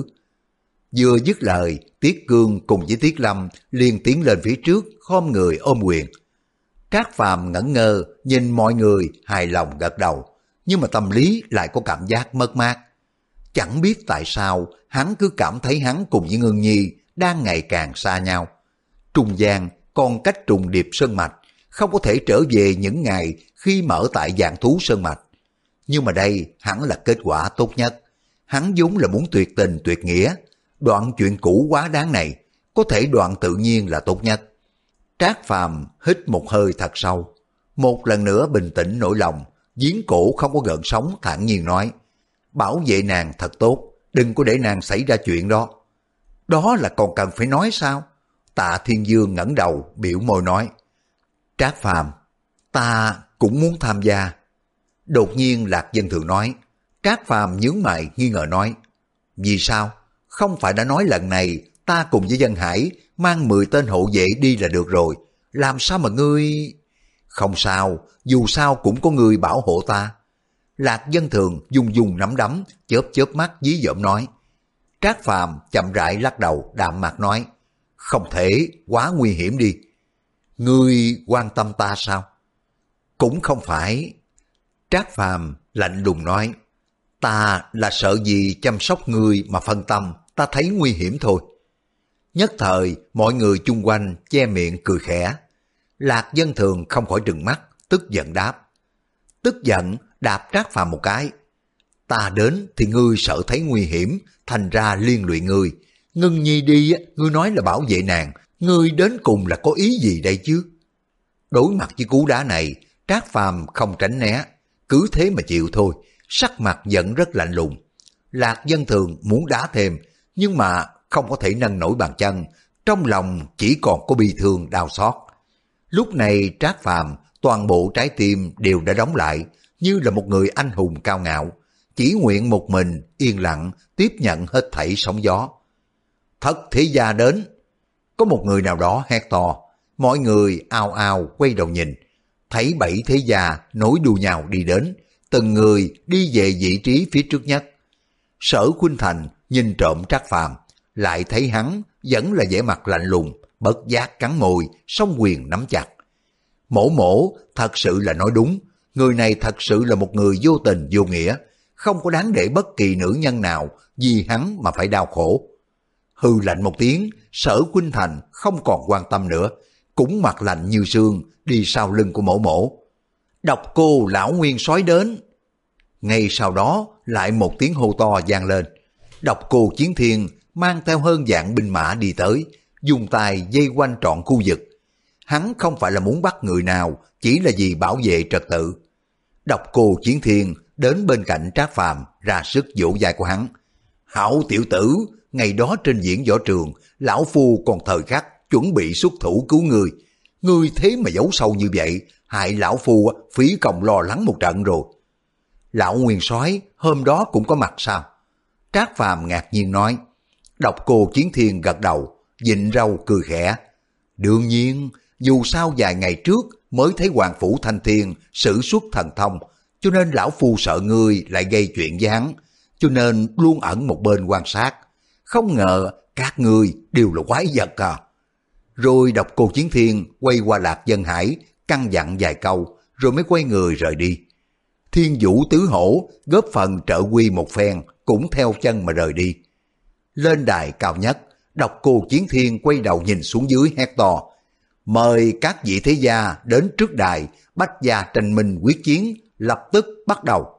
Vừa dứt lời, Tiết Cương cùng với Tiết Lâm liền tiến lên phía trước, khom người ôm quyền. Trác Phàm ngẩn ngơ nhìn mọi người, hài lòng gật đầu, nhưng mà tâm lý lại có cảm giác mất mát. Chẳng biết tại sao hắn cứ cảm thấy hắn cùng với Ngưng nhi đang ngày càng xa nhau. Trung gian còn cách trùng điệp sơn mạch, không có thể trở về những ngày khi mở tại Vạn Thú Sơn Mạch. Nhưng mà đây hẳn là kết quả tốt nhất. Hắn vốn là muốn tuyệt tình tuyệt nghĩa, đoạn chuyện cũ quá đáng này, có thể đoạn tự nhiên là tốt nhất. Trác Phàm hít một hơi thật sâu, một lần nữa bình tĩnh nỗi lòng, giếng cổ không có gợn sóng, thản nhiên nói: bảo vệ nàng thật tốt, đừng có để nàng xảy ra chuyện đó. Đó là còn cần phải nói sao? Tạ Thiên Dương ngẩng đầu biểu môi nói: Trác Phàm, ta cũng muốn tham gia. Đột nhiên Lạc Dân Thường nói. Trác Phàm nhướng mày nghi ngờ nói: vì sao? Không phải đã nói lần này ta cùng với Dân Hải mang mười tên hộ vệ đi là được rồi, làm sao mà ngươi... Không sao, dù sao cũng có người bảo hộ ta. Lạc Dân Thường dùng dùng nắm đấm, chớp chớp mắt dí dỏm nói. Trác Phàm chậm rãi lắc đầu, đạm mặt nói: không thể, quá nguy hiểm đi. Ngươi quan tâm ta sao? Cũng không phải. Trác Phàm lạnh lùng nói: ta là sợ gì chăm sóc ngươi mà phân tâm, ta thấy nguy hiểm thôi. Nhất thời mọi người chung quanh che miệng cười khẽ. Lạc Dân Thường không khỏi trừng mắt, tức giận đáp. Tức giận đạp Trác Phàm một cái. Ta đến thì ngươi sợ thấy nguy hiểm, thành ra liên lụy ngươi. Ngưng nhi đi, ngươi nói là bảo vệ nàng, ngươi đến cùng là có ý gì đây chứ? Đối mặt với cú đá này, Trác Phàm không tránh né, cứ thế mà chịu thôi, sắc mặt vẫn rất lạnh lùng. Lạc Dân Thường muốn đá thêm, nhưng mà không có thể nâng nổi bàn chân, trong lòng chỉ còn có bi thương đau xót. Lúc này Trác Phàm toàn bộ trái tim đều đã đóng lại, như là một người anh hùng cao ngạo, chỉ nguyện một mình yên lặng tiếp nhận hết thảy sóng gió. Thất thế gia đến. Có một người nào đó hét to, mọi người ào ào quay đầu nhìn, thấy bảy thế gia nối đuôi nhau đi đến, từng người đi về vị trí phía trước nhất. Sở Khuynh Thành nhìn trộm Trác Phàm, lại thấy hắn vẫn là vẻ mặt lạnh lùng, bất giác cắn môi, song quyền nắm chặt. Mổ mổ thật sự là nói đúng, người này thật sự là một người vô tình vô nghĩa, không có đáng để bất kỳ nữ nhân nào vì hắn mà phải đau khổ. Hư lạnh một tiếng, Sở Khuynh Thành không còn quan tâm nữa, cũng mặt lạnh như sương đi sau lưng của mổ mổ. Độc cô lão nguyên soái đến. Ngay sau đó lại một tiếng hô to vang lên. Độc Cô Chiến Thiên mang theo hơn vạn binh mã đi tới, dùng tay dây quanh trọn khu vực. Hắn không phải là muốn bắt người nào, chỉ là vì bảo vệ trật tự. Độc Cô Chiến Thiên đến bên cạnh Trác Phàm ra sức vỗ vai của hắn. Hảo tiểu tử, ngày đó trên diễn võ trường, lão phu còn thời khắc chuẩn bị xuất thủ cứu người. Ngươi thế mà giấu sâu như vậy, hại lão phu phí công lo lắng một trận rồi. Lão Nguyên Soái hôm đó cũng có mặt sao? Trác Phàm ngạc nhiên nói. Độc Cô Chiến Thiên gật đầu, vịn râu cười khẽ. Đương nhiên, dù sao vài ngày trước mới thấy Hoàng Phủ Thanh Thiên sử xuất thần thông, cho nên lão phu sợ ngươi lại gây chuyện với hắn, cho nên luôn ẩn một bên quan sát. Không ngờ các ngươi đều là quái vật à. Rồi Độc Cô Chiến Thiên quay qua Lạc Dân Hải, căn dặn vài câu, rồi mới quay người rời đi. Thiên Vũ Tứ Hổ góp phần trợ quy một phen, cũng theo chân mà rời đi. Lên đài cao nhất, Độc Cô Chiến Thiên quay đầu nhìn xuống dưới hét to. Mời các vị thế gia đến trước đài, bách gia tranh minh quyết chiến, lập tức bắt đầu.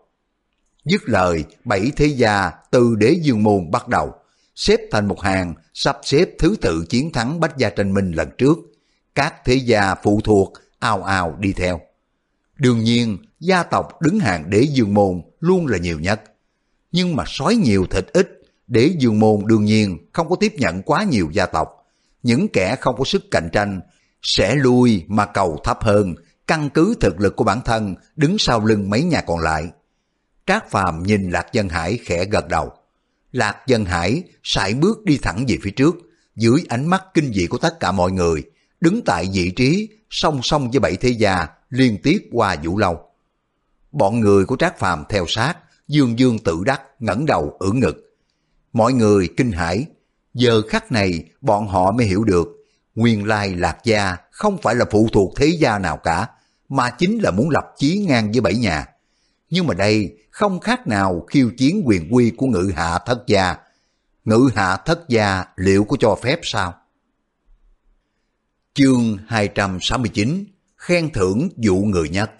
Dứt lời, bảy thế gia từ Đế Dương Môn bắt đầu, xếp thành một hàng, sắp xếp thứ tự chiến thắng bách gia tranh minh lần trước. Các thế gia phụ thuộc ào ào đi theo. Đương nhiên, gia tộc đứng hàng Đế Dương Môn luôn là nhiều nhất. Nhưng mà sói nhiều thịt ít, Đế Dương Môn đương nhiên không có tiếp nhận quá nhiều gia tộc. Những kẻ không có sức cạnh tranh sẽ lui mà cầu thấp hơn, căn cứ thực lực của bản thân đứng sau lưng mấy nhà còn lại. Trác Phàm nhìn Lạc Dân Hải khẽ gật đầu. Lạc Dân Hải sải bước đi thẳng về phía trước, dưới ánh mắt kinh dị của tất cả mọi người, đứng tại vị trí song song với bảy thế gia liên tiếp qua Vũ Lâu. Bọn người của Trác Phàm theo sát, dương dương tự đắc ngẩng đầu ưỡn ngực. Mọi người kinh hãi, giờ khắc này bọn họ mới hiểu được, nguyên lai Lạc gia không phải là phụ thuộc thế gia nào cả, mà chính là muốn lập chí ngang với bảy nhà. Nhưng mà đây không khác nào khiêu chiến quyền uy của Ngự Hạ Thất gia. Ngự Hạ Thất gia liệu có cho phép sao? Chương hai trăm sáu mươi chín, khen thưởng dụ người nhất.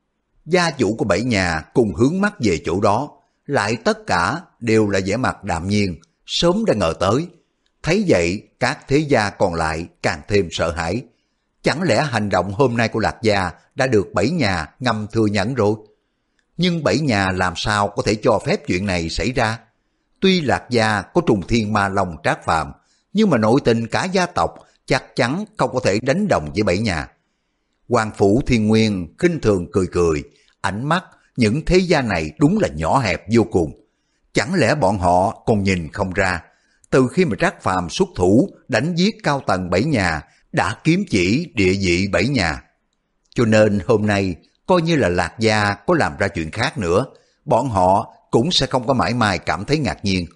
Gia chủ của bảy nhà cùng hướng mắt về chỗ đó, lại tất cả đều là vẻ mặt đạm nhiên, sớm đã ngờ tới. Thấy vậy, các thế gia còn lại càng thêm sợ hãi. Chẳng lẽ hành động hôm nay của Lạc gia đã được bảy nhà ngầm thừa nhận rồi? Nhưng bảy nhà làm sao có thể cho phép chuyện này xảy ra? Tuy Lạc gia có trùng thiên ma long Trác Phàm, nhưng mà nội tình cả gia tộc chắc chắn không có thể đánh đồng với bảy nhà. Hoàng Phủ Thiên Nguyên khinh thường cười cười, ánh mắt những thế gia này đúng là nhỏ hẹp vô cùng. Chẳng lẽ bọn họ còn nhìn không ra, từ khi mà Trác Phàm xuất thủ đánh giết cao tầng bảy nhà, đã kiếm chỉ địa vị bảy nhà. Cho nên hôm nay, coi như là Lạc gia có làm ra chuyện khác nữa, bọn họ cũng sẽ không có mãi mãi cảm thấy ngạc nhiên.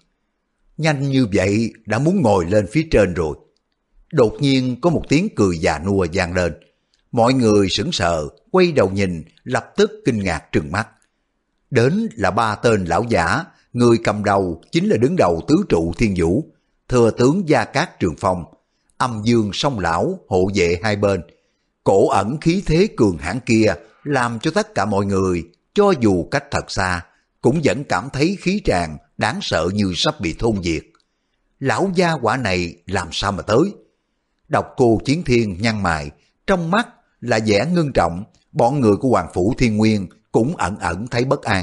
Nhanh như vậy đã muốn ngồi lên phía trên rồi. Đột nhiên có một tiếng cười già nua vang lên. Mọi người sững sờ, quay đầu nhìn, lập tức kinh ngạc trừng mắt. Đến là ba tên lão giả, người cầm đầu chính là đứng đầu tứ trụ Thiên Vũ, thừa tướng Gia Cát Trường Phong, âm dương song lão hộ vệ hai bên. Cổ ẩn khí thế cường hãn kia làm cho tất cả mọi người, cho dù cách thật xa, cũng vẫn cảm thấy khí tràn đáng sợ như sắp bị thôn diệt. Lão gia quả này làm sao mà tới? Độc Cô Chiến Thiên nhăn mày, trong mắt là vẻ ngưng trọng. Bọn người của Hoàng Phủ Thiên Nguyên cũng ẩn ẩn thấy bất an.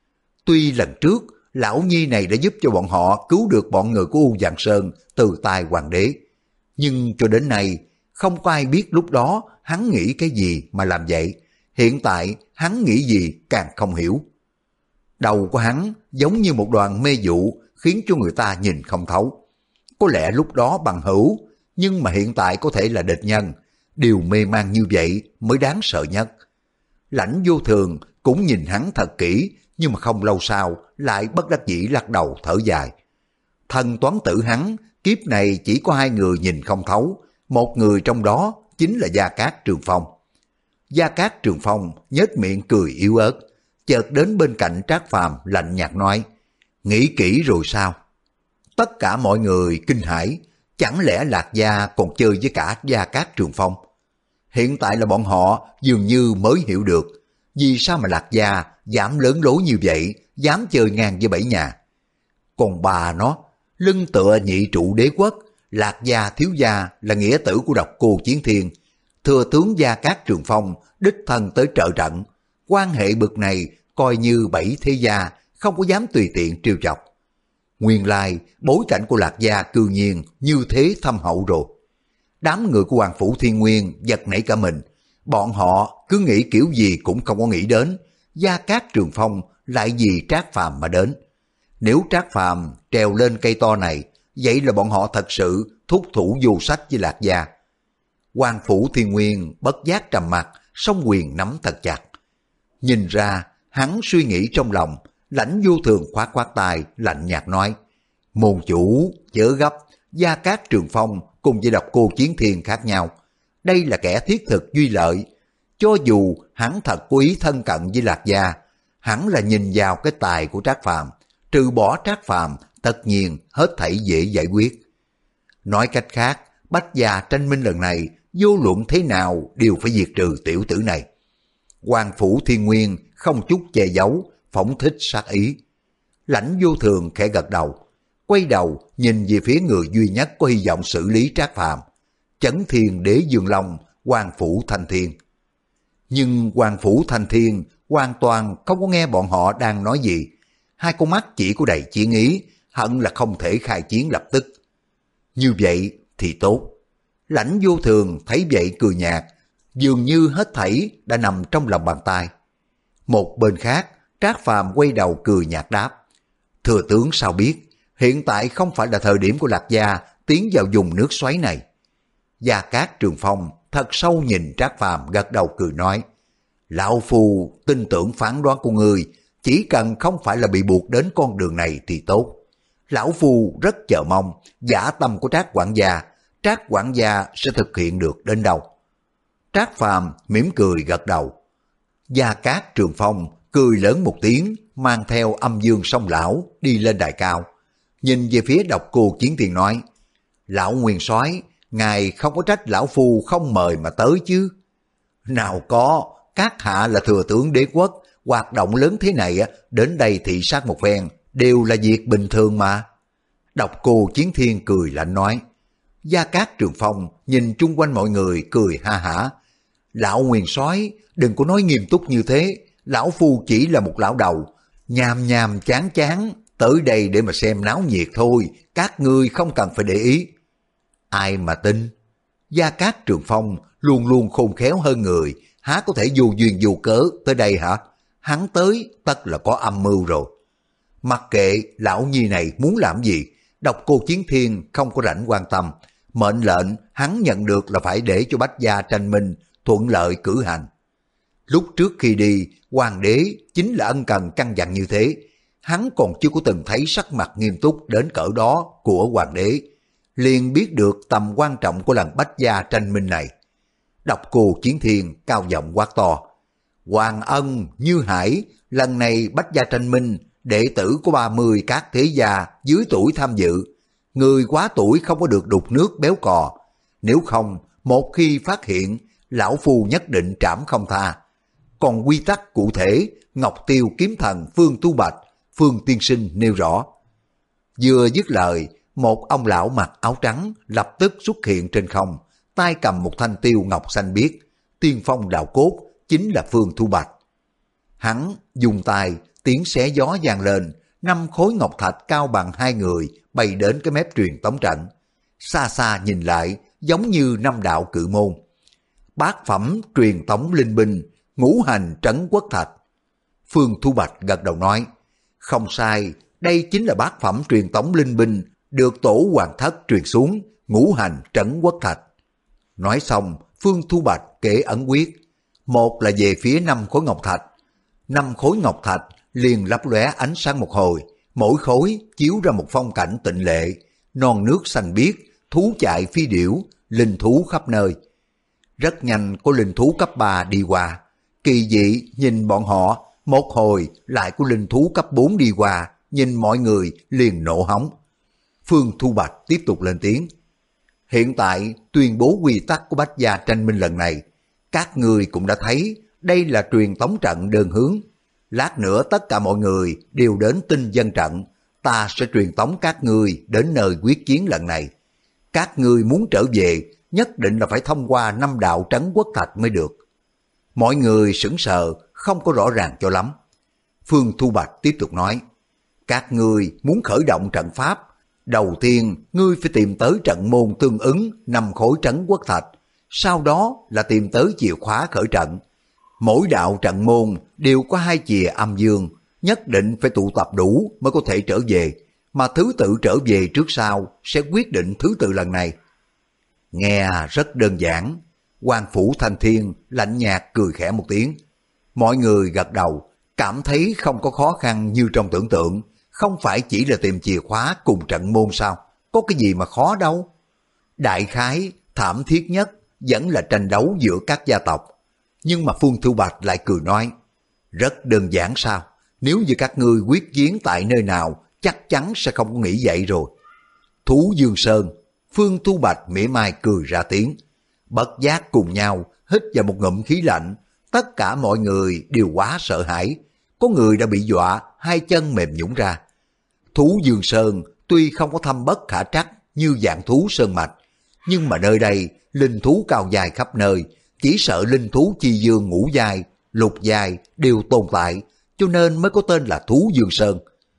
Tuy lần trước lão nhi này đã giúp cho bọn họ cứu được bọn người của U Giang Sơn từ tay hoàng đế, nhưng cho đến nay không có ai biết lúc đó hắn nghĩ cái gì mà làm vậy. Hiện tại hắn nghĩ gì càng không hiểu. Đầu của hắn giống như một đoàn mê vụ, khiến cho người ta nhìn không thấu. Có lẽ lúc đó bằng hữu, nhưng mà hiện tại có thể là địch nhân. Điều mê man như vậy mới đáng sợ nhất. Lãnh Vô Thường cũng nhìn hắn thật kỹ, nhưng mà không lâu sau lại bất đắc dĩ lắc đầu thở dài. Thần toán tử hắn, kiếp này chỉ có hai người nhìn không thấu, một người trong đó chính là Gia Cát Trường Phong. Gia Cát Trường Phong nhếch miệng cười yếu ớt, chợt đến bên cạnh Trác Phàm lạnh nhạt nói, nghĩ kỹ rồi sao? Tất cả mọi người kinh hãi, chẳng lẽ Lạc gia còn chơi với cả Gia Cát Trường Phong? Hiện tại là bọn họ dường như mới hiểu được, vì sao mà Lạc gia dám lớn lối như vậy, dám chơi ngang với bảy nhà. Còn bà nó, lưng tựa nhị trụ đế quốc, Lạc gia thiếu gia là nghĩa tử của Độc Cô Chiến Thiên, thừa tướng Gia Cát Trường Phong đích thân tới trợ trận, quan hệ bực này coi như bảy thế gia không có dám tùy tiện trêu chọc. Nguyên lai bối cảnh của Lạc gia cư nhiên như thế thâm hậu rồi. Đám người của Hoàng Phủ Thiên Nguyên giật nảy cả mình, bọn họ cứ nghĩ kiểu gì cũng không có nghĩ đến Gia Cát Trường Phong lại vì Trác Phàm mà đến. Nếu Trác Phàm trèo lên cây to này, vậy là bọn họ thật sự thúc thủ vô sách với Lạc gia. Hoàng Phủ Thiên Nguyên bất giác trầm mặt, song quyền nắm thật chặt. Nhìn ra, hắn suy nghĩ trong lòng, Lãnh Vô Thường khoát khoát tay, lạnh nhạt nói: môn chủ, chớ gấp, Gia Cát Trường Phong cùng với Độc Cô Chiến Thiên khác nhau. Đây là kẻ thiết thực duy lợi. Cho dù hắn thật cố ý thân cận với Lạc gia, hắn là nhìn vào cái tài của Trác Phàm, trừ bỏ Trác Phàm, tất nhiên hết thảy dễ giải quyết. Nói cách khác, Bách gia tranh minh lần này, vô luận thế nào đều phải diệt trừ tiểu tử này. Hoàng Phủ Thiên Nguyên không chút che giấu, phóng thích sát ý. Lãnh Vô Thường khẽ gật đầu, quay đầu nhìn về phía người duy nhất có hy vọng xử lý Trác Phàm, Chấn Thiên Đế Dương Long, Hoàng Phủ Thanh Thiên. Nhưng Hoàng Phủ Thanh Thiên hoàn toàn không có nghe bọn họ đang nói gì, hai con mắt chỉ có đầy chiến ý, hận là không thể khai chiến lập tức. Như vậy thì tốt. Lãnh Vô Thường thấy vậy cười nhạt, dường như hết thảy đã nằm trong lòng bàn tay. Một bên khác, Trác Phàm quay đầu cười nhạt đáp: thừa tướng sao biết, hiện tại không phải là thời điểm của Lạc gia tiến vào vùng nước xoáy này. Gia Cát Trường Phong thật sâu nhìn Trác Phàm gật đầu cười nói: lão phu tin tưởng phán đoán của ngươi, chỉ cần không phải là bị buộc đến con đường này thì tốt. Lão phu rất chờ mong dã tâm của Trác quản gia, Trác quản gia sẽ thực hiện được đến đâu. Trác Phàm mỉm cười gật đầu. Gia Cát Trường Phong cười lớn một tiếng, mang theo âm dương song lão đi lên đài cao, nhìn về phía Độc Cô Chiến Thiên nói: lão nguyên soái, ngài không có trách lão phu không mời mà tới chứ? Nào có, các hạ là thừa tướng đế quốc, hoạt động lớn thế này đến đây thị sát một phen đều là việc bình thường mà. Độc Cô Chiến Thiên cười lạnh nói. Gia Cát Trường Phong nhìn chung quanh mọi người cười ha hả: lão nguyên soái đừng có nói nghiêm túc như thế, lão phu chỉ là một lão đầu, nhàm nhàm chán chán tới đây để mà xem náo nhiệt thôi, các ngươi không cần phải để ý. Ai mà tin? Gia Cát Trường Phong luôn luôn khôn khéo hơn người, há có thể vô duyên vô cớ tới đây hả? Hắn tới tất là có âm mưu rồi. Mặc kệ lão nhi này muốn làm gì, Độc Cô Chiến Thiên không có rảnh quan tâm, mệnh lệnh hắn nhận được là phải để cho Bách gia tranh minh thuận lợi cử hành. Lúc trước khi đi, hoàng đế chính là ân cần căn dặn như thế, hắn còn chưa có từng thấy sắc mặt nghiêm túc đến cỡ đó của hoàng đế, liền biết được tầm quan trọng của lần Bách gia tranh minh này. Độc Cô Chiến Thiên cao giọng quát to: Hoàng ân Như Hải, lần này Bách gia tranh minh, đệ tử của ba mươi các thế gia dưới tuổi tham dự, người quá tuổi không có được đục nước béo cò, nếu không một khi phát hiện, lão phu nhất định trảm không tha. Còn quy tắc cụ thể, Ngọc Tiêu kiếm thần Phương Tu Bạch, Phương Tiên Sinh nêu rõ. Vừa dứt lời, một ông lão mặc áo trắng lập tức xuất hiện trên không, tay cầm một thanh tiêu ngọc xanh biếc, tiên phong đạo cốt, chính là Phương Tu Bạch. Hắn dùng tay, tiếng xé gió vang lên, năm khối ngọc thạch cao bằng hai người bay đến cái mép truyền tống trận. Xa xa nhìn lại, giống như năm đạo cự môn. Bát phẩm truyền tống linh binh, ngũ hành trấn quốc thạch. Phương Thu Bạch gật đầu nói: không sai, đây chính là bát phẩm truyền tống linh binh được tổ hoàng thất truyền xuống, ngũ hành trấn quốc thạch. Nói xong, Phương Thu Bạch kể ẩn quyết. Một là về phía năm khối ngọc thạch. Năm khối ngọc thạch liền lấp lóe ánh sáng một hồi, mỗi khối chiếu ra một phong cảnh tịnh lệ, non nước xanh biếc, thú chạy phi điểu, linh thú khắp nơi. Rất nhanh có linh thú cấp ba đi qua, kỳ dị nhìn bọn họ, một hồi lại có linh thú cấp bốn đi qua, nhìn mọi người liền nộ hóng. Phương Thu Bạch tiếp tục lên tiếng: hiện tại tuyên bố quy tắc của Bách gia tranh minh lần này, các người cũng đã thấy đây là truyền tống trận đơn hướng. Lát nữa tất cả mọi người đều đến tinh dân trận, ta sẽ truyền tống các ngươi đến nơi quyết chiến lần này. Các ngươi muốn trở về, nhất định là phải thông qua năm đạo trấn quốc thạch mới được. Mọi người sững sờ, không có rõ ràng cho lắm. Phương Thu Bạch tiếp tục nói, các ngươi muốn khởi động trận pháp, đầu tiên ngươi phải tìm tới trận môn tương ứng năm khối trấn quốc thạch, sau đó là tìm tới chìa khóa khởi trận. Mỗi đạo trận môn đều có hai chìa âm dương, nhất định phải tụ tập đủ mới có thể trở về, mà thứ tự trở về trước sau sẽ quyết định thứ tự lần này. Nghe rất đơn giản. Hoàng Phủ Thanh Thiên lạnh nhạt cười khẽ một tiếng. Mọi người gật đầu, cảm thấy không có khó khăn như trong tưởng tượng. Không phải chỉ là tìm chìa khóa cùng trận môn sao? Có cái gì mà khó đâu. Đại khái, thảm thiết nhất vẫn là tranh đấu giữa các gia tộc. Nhưng mà Phương Thu Bạch lại cười nói, rất đơn giản sao? Nếu như các ngươi quyết chiến tại nơi nào, chắc chắn sẽ không có nghĩ vậy rồi. Thú Dương Sơn, Phương Thu Bạch mỉa mai cười ra tiếng. Bất giác cùng nhau hít vào một ngụm khí lạnh, tất cả mọi người đều quá sợ hãi. Có người đã bị dọa, hai chân mềm nhũn ra. Thú Dương Sơn tuy không có thâm bất khả trắc như dạng thú sơn mạch, nhưng mà nơi đây linh thú cao dài khắp nơi, chỉ sợ linh thú chi dương ngũ giai, lục giai đều tồn tại, cho nên mới có tên là Thú Dương Sơn.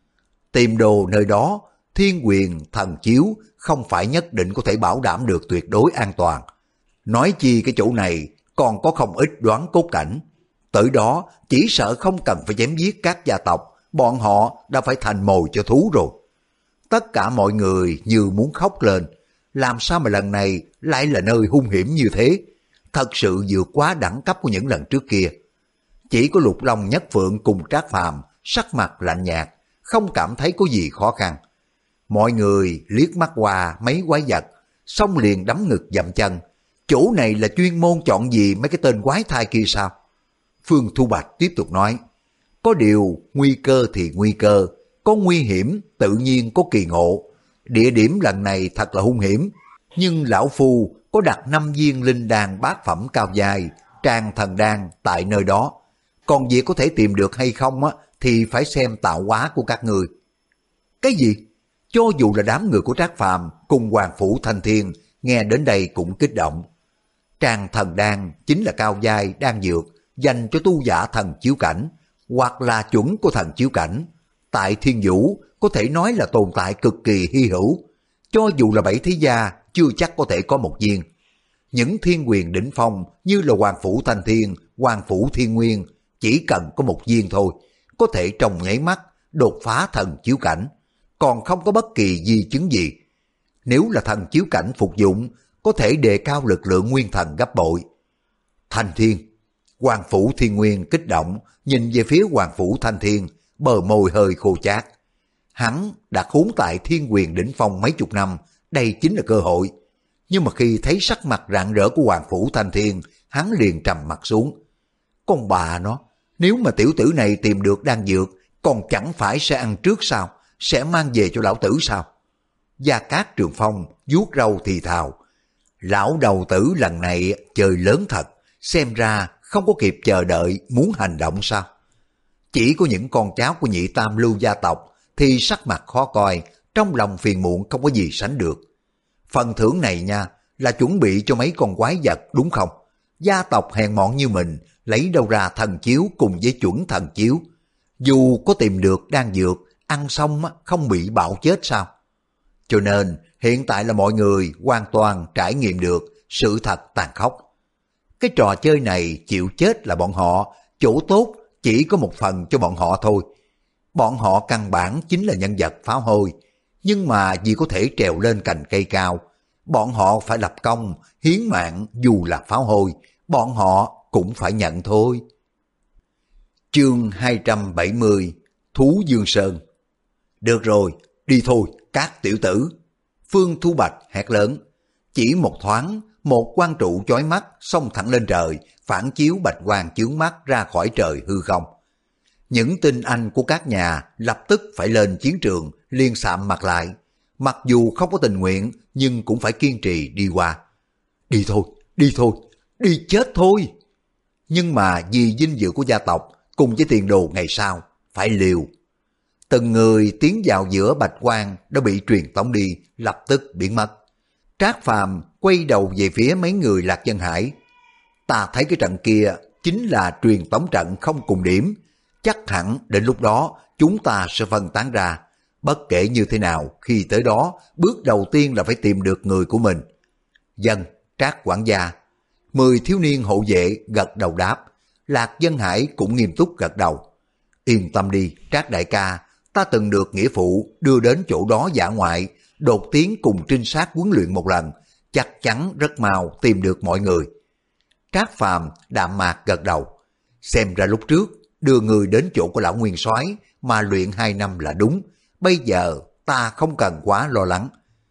Tìm đồ nơi đó, thiên quyền, thần chiếu không phải nhất định có thể bảo đảm được tuyệt đối an toàn. Nói chi cái chỗ này còn có không ít đoán cốt cảnh. Tới đó chỉ sợ không cần phải chém giết các gia tộc, bọn họ đã phải thành mồi cho thú rồi. Tất cả mọi người như muốn khóc lên. Làm sao mà lần này lại là nơi hung hiểm như thế? Thật sự vượt quá đẳng cấp của những lần trước kia. Chỉ có Lục Long Nhất Phượng cùng Trác Phàm sắc mặt lạnh nhạt, không cảm thấy có gì khó khăn. Mọi người liếc mắt qua mấy quái vật, xong liền đấm ngực dậm chân. Chỗ này là chuyên môn chọn gì mấy cái tên quái thai kia sao? Phương Thu Bạch tiếp tục nói, có điều nguy cơ thì nguy cơ, có nguy hiểm tự nhiên có kỳ ngộ. Địa điểm lần này thật là hung hiểm, nhưng lão phu có đặt năm viên linh đan bát phẩm cao dài, tràng thần đan tại nơi đó. Còn việc có thể tìm được hay không á, thì phải xem tạo hóa của các người. Cái gì? Cho dù là đám người của Trác Phàm cùng Hoàng Phủ Thanh Thiên nghe đến đây cũng kích động. Tràng thần đan chính là cao giai đan dược dành cho tu giả thần chiếu cảnh, hoặc là chuẩn của thần chiếu cảnh. Tại Thiên Vũ có thể nói là tồn tại cực kỳ hy hữu, cho dù là bảy thế gia chưa chắc có thể có một viên. Những thiên quyền đỉnh phong như là Hoàng Phủ Thanh Thiên, Hoàng Phủ Thiên Nguyên chỉ cần có một viên thôi, có thể trong nháy mắt đột phá thần chiếu cảnh, còn không có bất kỳ di chứng gì. Nếu là thần chiếu cảnh phục dụng, có thể đề cao lực lượng nguyên thần gấp bội. Thanh Thiên, Hoàng Phủ Thiên Nguyên kích động, nhìn về phía Hoàng Phủ Thanh Thiên, bờ môi hơi khô chát. Hắn đã khốn tại thiên quyền đỉnh phong mấy chục năm, đây chính là cơ hội. Nhưng mà khi thấy sắc mặt rạng rỡ của Hoàng Phủ Thanh Thiên, hắn liền trầm mặt xuống. Con bà nó, nếu mà tiểu tử này tìm được đan dược, còn chẳng phải sẽ ăn trước sao? Sẽ mang về cho lão tử sao? Gia Cát Trường Phong vuốt râu thì thào. Lão đầu tử lần này chơi lớn thật, xem ra không có kịp chờ đợi muốn hành động sao? Chỉ có những con cháu của nhị tam lưu gia tộc thì sắc mặt khó coi, trong lòng phiền muộn không có gì sánh được. Phần thưởng này nha, là chuẩn bị cho mấy con quái vật đúng không? Gia tộc hèn mọn như mình, lấy đâu ra thần chiếu cùng với chuẩn thần chiếu? Dù có tìm được đan dược, ăn xong không bị bạo chết sao? Cho nên hiện tại là mọi người hoàn toàn trải nghiệm được sự thật tàn khốc. Cái trò chơi này chịu chết là bọn họ, chỗ tốt chỉ có một phần cho bọn họ thôi. Bọn họ căn bản chính là nhân vật pháo hôi, nhưng mà vì có thể trèo lên cành cây cao, bọn họ phải lập công, hiến mạng dù là pháo hôi, bọn họ cũng phải nhận thôi. Chương hai trăm bảy mươi, Thú Dương Sơn. Được rồi, đi thôi, các tiểu tử. Phương Thu Bạch hét lớn. Chỉ một thoáng, một quang trụ chói mắt xông thẳng lên trời, phản chiếu bạch quang chướng mắt ra khỏi trời hư không. Những tinh anh của các nhà lập tức phải lên chiến trường, liên sạm mặt lại. Mặc dù không có tình nguyện, nhưng cũng phải kiên trì đi qua. Đi thôi, đi thôi, đi chết thôi. Nhưng mà vì vinh dự của gia tộc, cùng với tiền đồ ngày sau, phải liều. Từng người tiến vào giữa bạch quang đã bị truyền tống đi, lập tức biến mất. Trác Phàm quay đầu về phía mấy người Lạc Dân Hải. Ta thấy cái trận kia chính là truyền tống trận không cùng điểm. Chắc hẳn đến lúc đó chúng ta sẽ phân tán ra. Bất kể như thế nào, khi tới đó, bước đầu tiên là phải tìm được người của mình. Dân, Trác quản gia. Mười thiếu niên hộ vệ gật đầu đáp. Lạc Dân Hải cũng nghiêm túc gật đầu. Yên tâm đi, Trác đại ca, ta từng được nghĩa phụ đưa đến chỗ đó dã ngoại, đột tiến cùng trinh sát huấn luyện một lần, chắc chắn rất mau tìm được mọi người. Trác Phàm đạm mạc gật đầu. Xem ra lúc trước đưa người đến chỗ của lão Nguyên Soái mà luyện hai năm là đúng, bây giờ ta không cần quá lo lắng.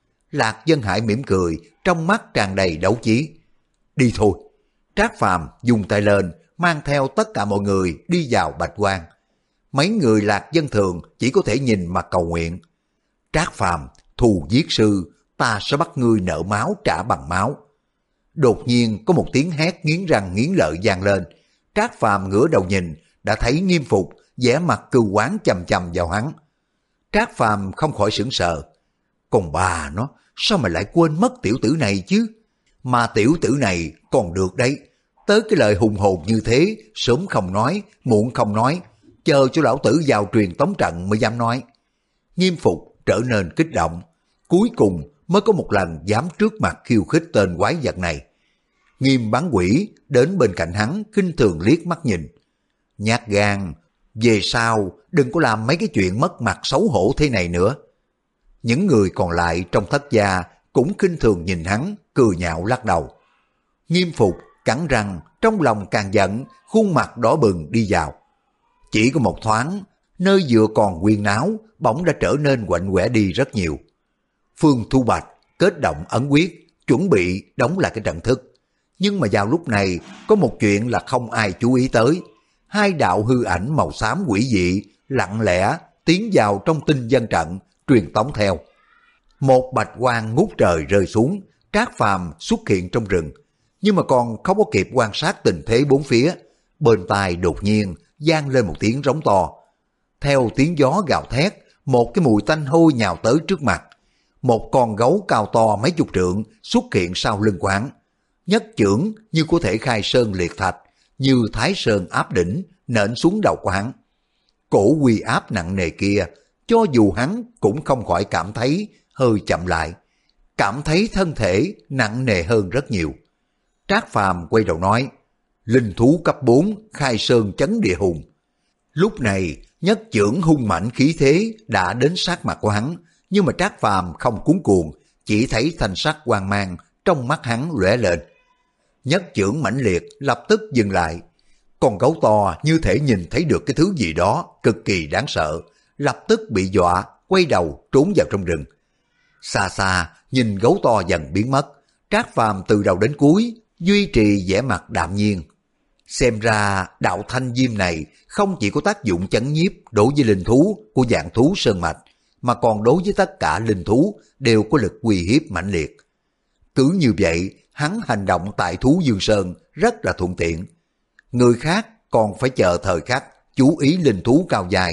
Lạc Dân Hải mỉm cười, trong mắt tràn đầy đấu trí. Đi thôi. Trác Phàm dùng tay lên, mang theo tất cả mọi người đi vào bạch quang. Mấy người Lạc Dân thường chỉ có thể nhìn mà cầu nguyện. Trác Phàm, thù giết sư, ta sẽ bắt ngươi nợ máu trả bằng máu. Đột nhiên có một tiếng hét nghiến răng nghiến lợi vang lên. Trác Phàm ngửa đầu nhìn, đã thấy Nghiêm Phục vẻ mặt cừu quán chằm chằm vào hắn. Trác Phàm không khỏi sửng sờ. Còn bà nó, sao mà lại quên mất tiểu tử này chứ? Mà tiểu tử này còn được đấy. Tới cái lời hùng hồn như thế, sớm không nói, muộn không nói. Chờ cho lão tử vào truyền tống trận mới dám nói. Nghiêm Phục trở nên kích động. Cuối cùng mới có một lần dám trước mặt khiêu khích tên quái vật này. Nghiêm Bán Quỷ đến bên cạnh hắn khinh thường liếc mắt nhìn. Nhát gan, về sau đừng có làm mấy cái chuyện mất mặt xấu hổ thế này nữa. Những người còn lại trong thất gia cũng khinh thường nhìn hắn, cười nhạo lắc đầu. Nghiêm Phục cắn răng, trong lòng càng giận, khuôn mặt đỏ bừng đi vào. Chỉ có một thoáng, nơi vừa còn quyên náo, bỗng đã trở nên quạnh quẻ đi rất nhiều. Phương Thu Bạch kết động ấn quyết, chuẩn bị đóng lại cái trận thức. Nhưng mà vào lúc này, có một chuyện là không ai chú ý tới. Hai đạo hư ảnh màu xám quỷ dị, lặng lẽ tiến vào trong tinh dân trận, truyền tống theo. Một bạch quang ngút trời rơi xuống, Trác Phàm xuất hiện trong rừng. Nhưng mà còn không có kịp quan sát tình thế bốn phía, bên tai đột nhiên vang lên một tiếng rống to. Theo tiếng gió gào thét, một cái mùi tanh hôi nhào tới trước mặt. Một con gấu cao to mấy chục trượng xuất hiện sau lưng quán. Nhất chưởng như có thể khai sơn liệt thạch, như thái sơn áp đỉnh, nện xuống đầu của hắn. Cổ uy áp nặng nề kia, cho dù hắn cũng không khỏi cảm thấy hơi chậm lại. Cảm thấy thân thể nặng nề hơn rất nhiều. Trác Phàm quay đầu nói, linh thú cấp bốn khai sơn chấn địa hùng. Lúc này, nhất chưởng hung mạnh khí thế đã đến sát mặt của hắn, nhưng mà Trác Phàm không cuống cuồng, chỉ thấy thanh sắc quang mang trong mắt hắn lóe lên. Nhất chưởng mãnh liệt lập tức dừng lại. Con gấu to như thể nhìn thấy được cái thứ gì đó cực kỳ đáng sợ, lập tức bị dọa, quay đầu trốn vào trong rừng. Xa xa nhìn gấu to dần biến mất, Trác Phàm từ đầu đến cuối duy trì vẻ mặt đạm nhiên. Xem ra đạo thanh diêm này không chỉ có tác dụng chấn nhiếp đối với linh thú của dạng thú sơn mạch, mà còn đối với tất cả linh thú đều có lực uy hiếp mãnh liệt. Cứ như vậy, hắn hành động tại thú Dương Sơn rất là thuận tiện. Người khác còn phải chờ thời khắc chú ý linh thú cao dài.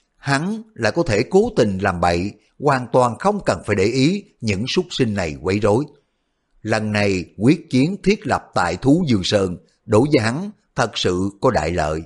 Hắn lại có thể cố tình làm bậy, hoàn toàn không cần phải để ý những súc sinh này quấy rối. Lần này quyết chiến thiết lập tại thú Dương Sơn, đối với hắn thật sự có đại lợi.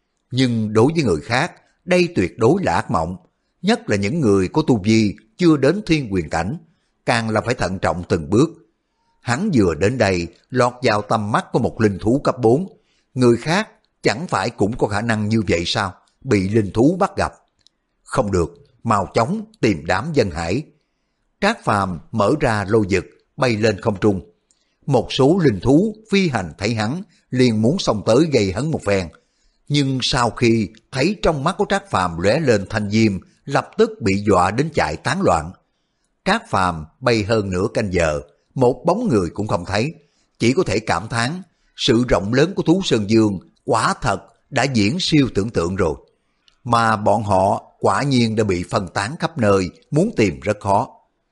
Nhưng đối với người khác, đây tuyệt đối là ác mộng. Nhất là những người có tu vi chưa đến thiên quyền cảnh, càng là phải thận trọng từng bước. Hắn vừa đến đây, lọt vào tầm mắt của một linh thú cấp bốn. Người khác chẳng phải cũng có khả năng như vậy sao, bị linh thú bắt gặp. Không được, mau chóng tìm đám dân hải. Trác Phàm mở ra lô vực, bay lên không trung. Một số linh thú phi hành thấy hắn, liền muốn xông tới gây hấn một phen. Nhưng sau khi thấy trong mắt của Trác Phàm lóe lên thanh diêm, lập tức bị dọa đến chạy tán loạn. Trác Phàm bay hơn nửa canh giờ, một bóng người cũng không thấy, chỉ có thể cảm thán sự rộng lớn của thú Sơn Dương quả thật đã diễn siêu tưởng tượng rồi. Mà bọn họ quả nhiên đã bị phân tán khắp nơi, muốn tìm rất khó.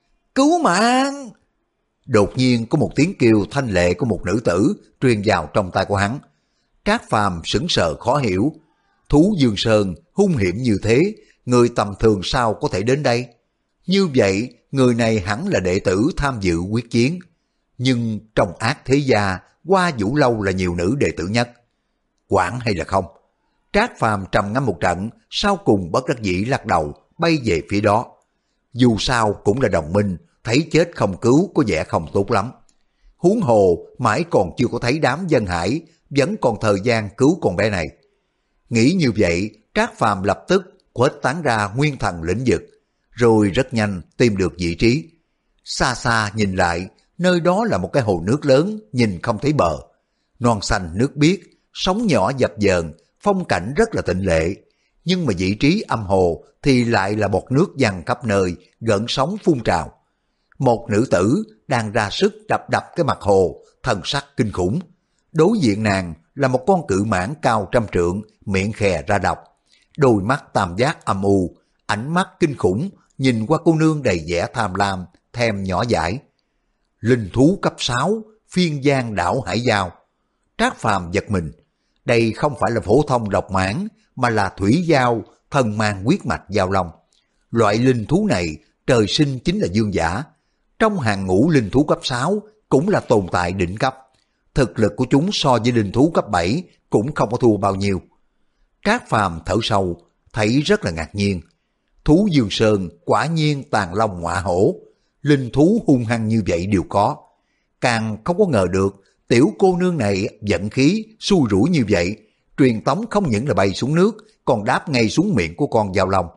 Cứu mạng! Đột nhiên có một tiếng kêu thanh lệ của một nữ tử truyền vào trong tai của hắn. Trác Phàm sững sờ khó hiểu. Thú Dương Sơn hung hiểm như thế, người tầm thường sao có thể đến đây? Như vậy, người này hẳn là đệ tử tham dự quyết chiến. Nhưng trong ác thế gia, Hoa Vũ Lâu là nhiều nữ đệ tử nhất. Quản hay là không? Trác Phàm trầm ngâm một trận, sau cùng bất đắc dĩ lắc đầu, bay về phía đó. Dù sao cũng là đồng minh, thấy chết không cứu có vẻ không tốt lắm. Huống hồ, mãi còn chưa có thấy đám dân hải, vẫn còn thời gian cứu con bé này. Nghĩ như vậy, Trác Phàm lập tức khuếch tán ra nguyên thần lĩnh vực, rồi rất nhanh tìm được vị trí. Xa xa nhìn lại, nơi đó là một cái hồ nước lớn, nhìn không thấy bờ. Non xanh nước biếc, sóng nhỏ dập dờn, phong cảnh rất là tịnh lệ. Nhưng mà vị trí âm hồ thì lại là bọt nước văng khắp nơi, gợn sóng phun trào. Một nữ tử đang ra sức đập đập cái mặt hồ, thần sắc kinh khủng. Đối diện nàng là một con cự mãng cao trăm trượng, miệng khè ra độc. Đôi mắt tam giác âm u, ánh mắt kinh khủng, nhìn qua cô nương đầy vẻ tham lam, thèm nhỏ dãi. Linh thú cấp sáu, phiên giang đảo hải giao. Trác Phàm giật mình, đây không phải là phổ thông độc mãng, mà là thủy giao, thần mang huyết mạch giao long. Loại linh thú này trời sinh chính là dương giả. Trong hàng ngũ linh thú cấp sáu cũng là tồn tại đỉnh cấp. Thực lực của chúng so với linh thú cấp bảy cũng không có thua bao nhiêu. Trác Phàm thở sâu, thấy rất là ngạc nhiên. Thú Dương Sơn quả nhiên tàn long ngọa hổ, linh thú hung hăng như vậy đều có. Càng không có ngờ được tiểu cô nương này vận khí xui rủi như vậy, truyền tống không những là bay xuống nước, còn đáp ngay xuống miệng của con dao long.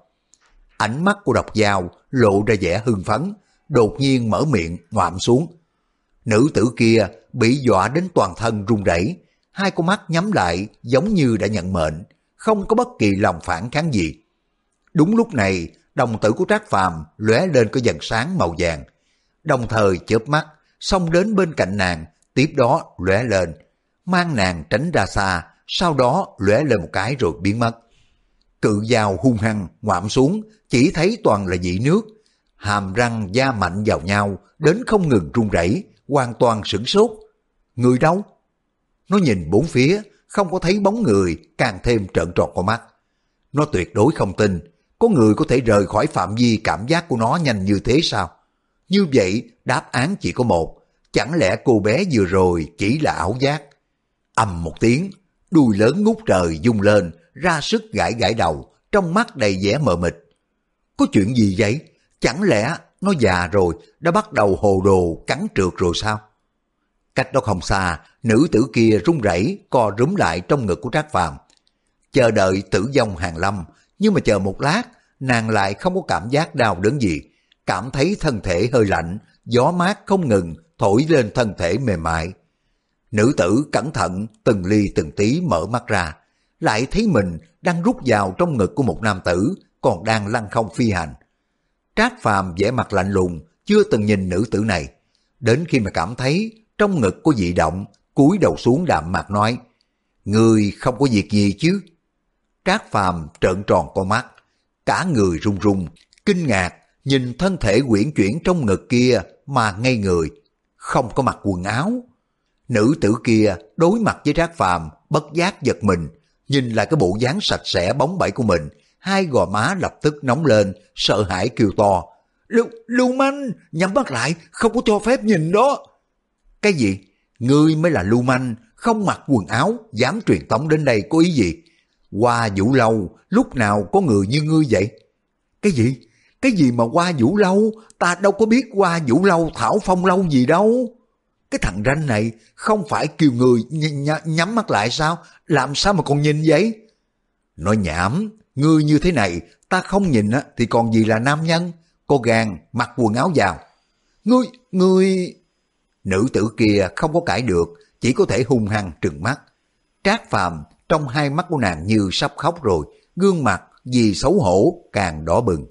Ánh mắt của độc dao lộ ra vẻ hưng phấn, đột nhiên mở miệng ngoạm xuống. Nữ tử kia bị dọa đến toàn thân run rẩy, hai con mắt nhắm lại giống như đã nhận mệnh, không có bất kỳ lòng phản kháng gì. Đúng lúc này, đồng tử của Trác Phàm lóe lên có dần sáng màu vàng, đồng thời chớp mắt xông đến bên cạnh nàng, tiếp đó lóe lên, mang nàng tránh ra xa, sau đó lóe lên một cái rồi biến mất. Cự dao hung hăng ngoạm xuống, chỉ thấy toàn là dị nước, hàm răng da mạnh vào nhau đến không ngừng run rẩy, hoàn toàn sửng sốt. Người đâu? Nó nhìn bốn phía, không có thấy bóng người, càng thêm trợn tròn con mắt. Nó tuyệt đối không tin, có người có thể rời khỏi phạm vi cảm giác của nó nhanh như thế sao? Như vậy, đáp án chỉ có một, chẳng lẽ cô bé vừa rồi chỉ là ảo giác? Ầm một tiếng, đuôi lớn ngút trời rung lên, ra sức gãi gãi đầu, trong mắt đầy vẻ mờ mịt. Có chuyện gì vậy? Chẳng lẽ nó già rồi, đã bắt đầu hồ đồ cắn trượt rồi sao? Cách đó không xa, nữ tử kia run rẩy co rúm lại trong ngực của Trác Phàm, chờ đợi tử vong hàng lâm. Nhưng mà chờ một lát, nàng lại không có cảm giác đau đớn gì, cảm thấy thân thể hơi lạnh, gió mát không ngừng thổi lên thân thể mềm mại. Nữ tử cẩn thận từng ly từng tí mở mắt ra, lại thấy mình đang rút vào trong ngực của một nam tử còn đang lăn không phi hành. Trác Phàm vẻ mặt lạnh lùng, chưa từng nhìn nữ tử này, đến khi mà cảm thấy trong ngực có dị động, cúi đầu xuống đạm mạc nói: "Người không có việc gì chứ?" Trác Phàm trợn tròn con mắt, cả người run run, kinh ngạc nhìn thân thể uyển chuyển trong ngực kia mà ngây người, không có mặc quần áo. Nữ tử kia đối mặt với Trác Phàm bất giác giật mình, nhìn lại cái bộ dáng sạch sẽ bóng bẩy của mình, hai gò má lập tức nóng lên, sợ hãi kêu to: Lưu, lưu manh, nhắm mắt lại, không có cho phép nhìn đó. Cái gì? Ngươi mới là lưu manh, không mặc quần áo, dám truyền tống đến đây có ý gì? Hoa Vũ Lâu, lúc nào có người như ngươi vậy? Cái gì? Cái gì mà Hoa Vũ Lâu? Ta đâu có biết Hoa Vũ Lâu, Thảo Phong Lâu gì đâu. Cái thằng ranh này không phải kêu người nh nh nhắm mắt lại sao? Làm sao mà còn nhìn vậy? Nói nhảm, ngươi như thế này, ta không nhìn á thì còn gì là nam nhân? Có gan mặc quần áo vào. Ngươi, ngươi... Nữ tử kia không có cãi được, chỉ có thể hung hăng trừng mắt. Trác Phàm trong hai mắt của nàng như sắp khóc rồi, gương mặt vì xấu hổ càng đỏ bừng.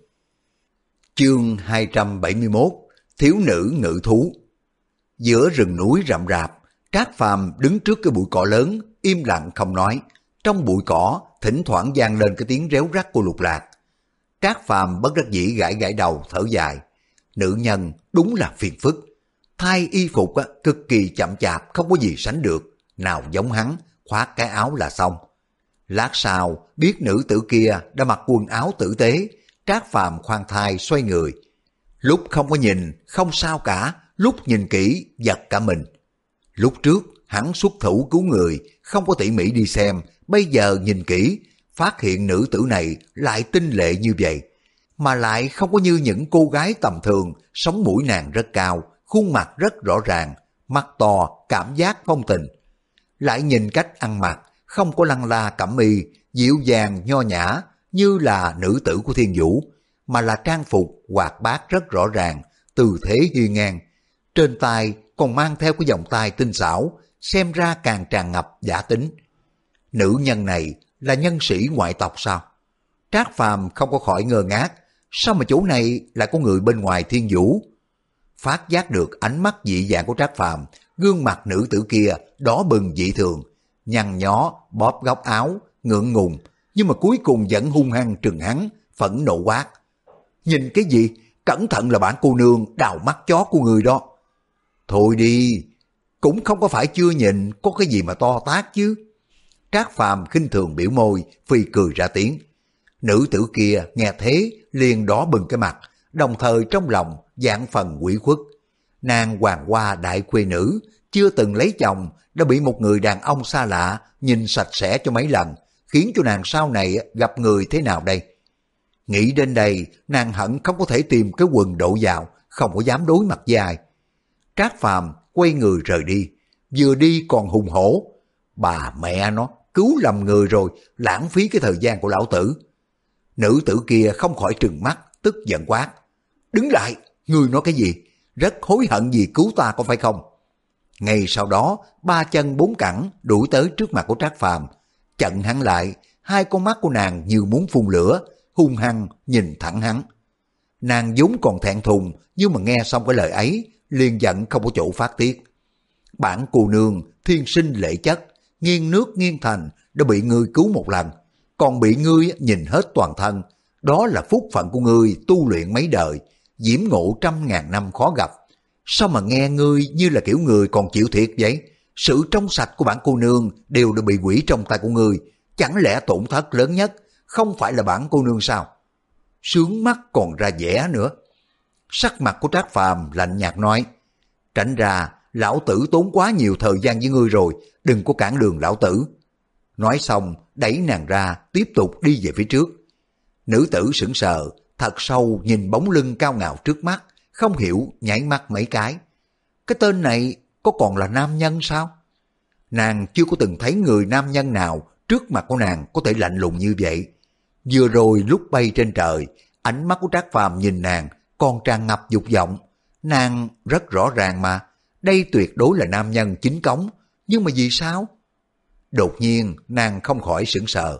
Chương hai trăm bảy mươi mốt, thiếu nữ ngự thú. Giữa rừng núi rậm rạp, Trác Phàm đứng trước cái bụi cỏ lớn, im lặng không nói. Trong bụi cỏ, thỉnh thoảng vang lên cái tiếng réo rắt của Lục Lạc. Trác Phàm bất đắc dĩ gãi gãi đầu thở dài. Nữ nhân đúng là phiền phức. Thay y phục á, cực kỳ chậm chạp, không có gì sánh được. Nào giống hắn, khoác cái áo là xong. Lát sau, biết nữ tử kia đã mặc quần áo tử tế, Trác Phàm khoan thai xoay người. Lúc không có nhìn, không sao cả, lúc nhìn kỹ, giật cả mình. Lúc trước, hắn xuất thủ cứu người, không có tỉ mỉ đi xem, bây giờ nhìn kỹ, phát hiện nữ tử này lại tinh lệ như vậy. Mà lại không có như những cô gái tầm thường, sống mũi nàng rất cao, khuôn mặt rất rõ ràng, mắt to, cảm giác phong tình. Lại nhìn cách ăn mặc, không có lăng la cẩm y, dịu dàng nho nhã như là nữ tử của Thiên Vũ, mà là trang phục hoạt bát rất rõ ràng, tư thế hiên ngang. Trên tay còn mang theo cái vòng tay tinh xảo, xem ra càng tràn ngập giả tính. Nữ nhân này là nhân sĩ ngoại tộc sao? Trác Phàm không có khỏi ngơ ngác, sao mà chỗ này lại có người bên ngoài Thiên Vũ? Phát giác được ánh mắt dị dạng của Trác Phàm, gương mặt nữ tử kia đỏ bừng dị thường, nhăn nhó bóp góc áo, ngượng ngùng, nhưng mà cuối cùng vẫn hung hăng trừng hắn, phẫn nộ quát: nhìn cái gì? Cẩn thận là bản cô nương đào mắt chó của người đó. Thôi đi, cũng không có phải chưa nhìn, có cái gì mà to tát chứ. Trác Phàm khinh thường biểu môi, phi cười ra tiếng. Nữ tử kia nghe thế liền đỏ bừng cái mặt, đồng thời trong lòng vạn phần ủy khuất. Nàng hoàng hoa đại khuê nữ, chưa từng lấy chồng, đã bị một người đàn ông xa lạ nhìn sạch sẽ cho mấy lần, khiến cho nàng sau này gặp người thế nào đây? Nghĩ đến đây, nàng hận không có thể tìm cái quần độ vào, không có dám đối mặt với ai. Trác Phàm quay người rời đi, vừa đi còn hùng hổ. Bà mẹ nó, cứu lầm người rồi, lãng phí cái thời gian của lão tử. Nữ tử kia không khỏi trừng mắt, tức giận quát: đứng lại, ngươi nói cái gì? Rất hối hận gì cứu ta có phải không? Ngay sau đó, ba chân bốn cẳng đuổi tới trước mặt của Trác Phàm, chặn hắn lại, hai con mắt của nàng như muốn phun lửa, hung hăng nhìn thẳng hắn. Nàng vốn còn thẹn thùng, nhưng mà nghe xong cái lời ấy, liền giận không có chỗ phát tiết. Bản cô nương thiên sinh lệ chất, nghiêng nước nghiêng thành, đã bị ngươi cứu một lần, còn bị ngươi nhìn hết toàn thân. Đó là phúc phận của ngươi tu luyện mấy đời, diễm ngộ trăm ngàn năm khó gặp. Sao mà nghe ngươi như là kiểu người còn chịu thiệt vậy? Sự trong sạch của bản cô nương đều đã bị hủy trong tay của ngươi, chẳng lẽ tổn thất lớn nhất không phải là bản cô nương sao? Sướng mắt còn ra vẻ nữa. Sắc mặt của Trác Phàm lạnh nhạt nói: tránh ra, lão tử tốn quá nhiều thời gian với ngươi rồi, đừng có cản đường lão tử. Nói xong đẩy nàng ra, tiếp tục đi về phía trước. Nữ tử sững sờ, thật sâu nhìn bóng lưng cao ngạo trước mắt, không hiểu nháy mắt mấy cái. Cái tên này có còn là nam nhân sao? Nàng chưa có từng thấy người nam nhân nào trước mặt của nàng có thể lạnh lùng như vậy. Vừa rồi lúc bay trên trời, ánh mắt của Trác Phàm nhìn nàng còn tràn ngập dục vọng. Nàng rất rõ ràng mà, đây tuyệt đối là nam nhân chính cống, nhưng mà vì sao? Đột nhiên nàng không khỏi sững sờ.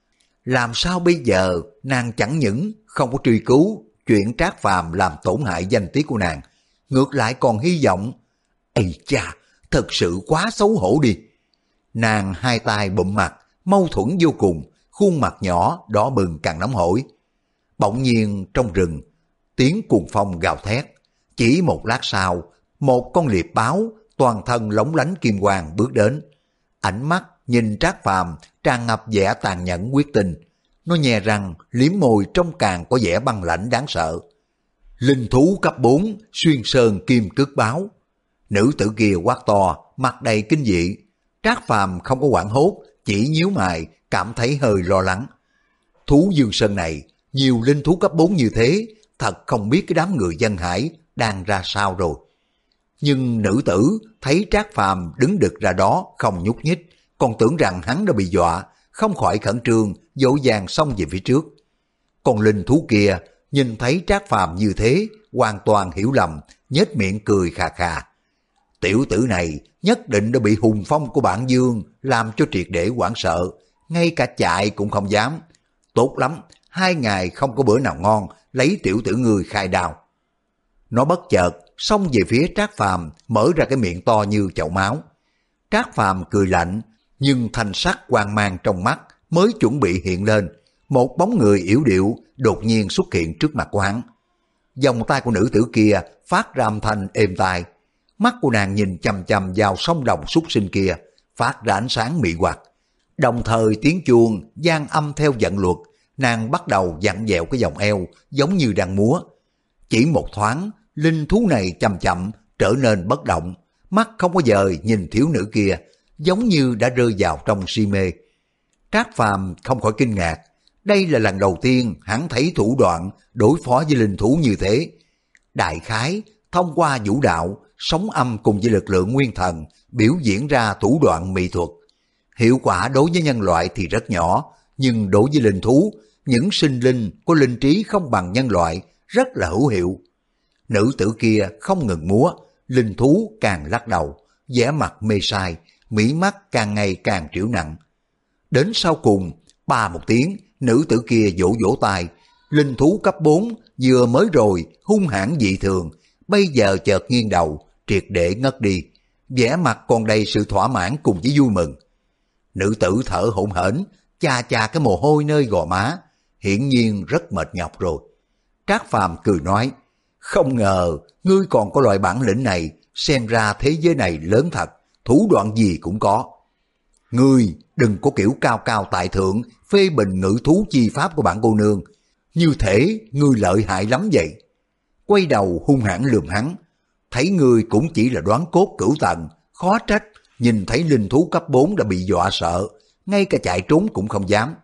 Làm sao bây giờ nàng chẳng những không có truy cứu chuyện Trác Phàm làm tổn hại danh tiếng của nàng, ngược lại còn hy vọng. Ây cha, thật sự quá xấu hổ đi. Nàng hai tay bụm mặt, mâu thuẫn vô cùng, khuôn mặt nhỏ đỏ bừng càng nóng hổi. Bỗng nhiên trong rừng, tiếng cuồng phong gào thét. Chỉ một lát sau, một con liệp báo toàn thân lóng lánh kim quang bước đến. Ánh mắt nhìn Trác Phàm tràn ngập vẻ tàn nhẫn quyết tình. Nó nhè răng, liếm môi trong càng có vẻ băng lãnh đáng sợ. Linh thú cấp bốn, xuyên sơn kim cước báo. Nữ tử kia quát to, mặt đầy kinh dị. Trác Phàm không có hoảng hốt, chỉ nhíu mày, cảm thấy hơi lo lắng. Thú dương sơn này, nhiều linh thú cấp bốn như thế, thật không biết cái đám người dân hải đang ra sao rồi. Nhưng nữ tử thấy Trác Phàm đứng đực ra đó không nhúc nhích, còn tưởng rằng hắn đã bị dọa, không khỏi khẩn trương, dỗ dàng xông về phía trước. Còn linh thú kia nhìn thấy Trác Phàm như thế, hoàn toàn hiểu lầm, nhếch miệng cười khà khà. Tiểu tử này nhất định đã bị hùng phong của bản Dương làm cho triệt để hoảng sợ, ngay cả chạy cũng không dám. Tốt lắm, hai ngày không có bữa nào ngon, lấy tiểu tử người khai đao. Nó bất chợt xông về phía Trác Phàm, mở ra cái miệng to như chậu máu. Trác Phàm cười lạnh, nhưng thanh sắc hoang mang trong mắt mới chuẩn bị hiện lên, một bóng người yểu điệu đột nhiên xuất hiện trước mặt của hắn. Vòng tay của nữ tử kia phát ra âm thanh êm tai, mắt của nàng nhìn chằm chằm vào sông đồng súc sinh kia, phát ra ánh sáng mị hoặc. Đồng thời tiếng chuông vang âm theo vận luật, nàng bắt đầu vặn vẹo cái vòng eo giống như đang múa. Chỉ một thoáng, linh thú này chậm chậm trở nên bất động, mắt không có dời nhìn thiếu nữ kia, giống như đã rơi vào trong si mê. Trác Phàm không khỏi kinh ngạc, đây là lần đầu tiên hắn thấy thủ đoạn đối phó với linh thú như thế. Đại khái, thông qua vũ đạo, sóng âm cùng với lực lượng nguyên thần, biểu diễn ra thủ đoạn mỹ thuật. Hiệu quả đối với nhân loại thì rất nhỏ, nhưng đối với linh thú, những sinh linh có linh trí không bằng nhân loại, rất là hữu hiệu. Nữ tử kia không ngừng múa, linh thú càng lắc đầu, vẻ mặt mê sai, mí mắt càng ngày càng triểu nặng. Đến sau cùng, ba một tiếng, nữ tử kia vỗ vỗ tay, linh thú cấp bốn vừa mới rồi hung hãn dị thường, bây giờ chợt nghiêng đầu, triệt để ngất đi, vẻ mặt còn đầy sự thỏa mãn cùng với vui mừng. Nữ tử thở hổn hển, chà chà cái mồ hôi nơi gò má, hiển nhiên rất mệt nhọc rồi. Trác Phàm cười nói, không ngờ ngươi còn có loại bản lĩnh này, xem ra thế giới này lớn thật, thủ đoạn gì cũng có. Ngươi đừng có kiểu cao cao tại thượng, phê bình ngữ thú chi pháp của bản cô nương, như thể ngươi lợi hại lắm vậy. Quay đầu hung hãn lườm hắn, thấy ngươi cũng chỉ là đoán cốt cửu tầng, khó trách, nhìn thấy linh thú cấp bốn đã bị dọa sợ, ngay cả chạy trốn cũng không dám.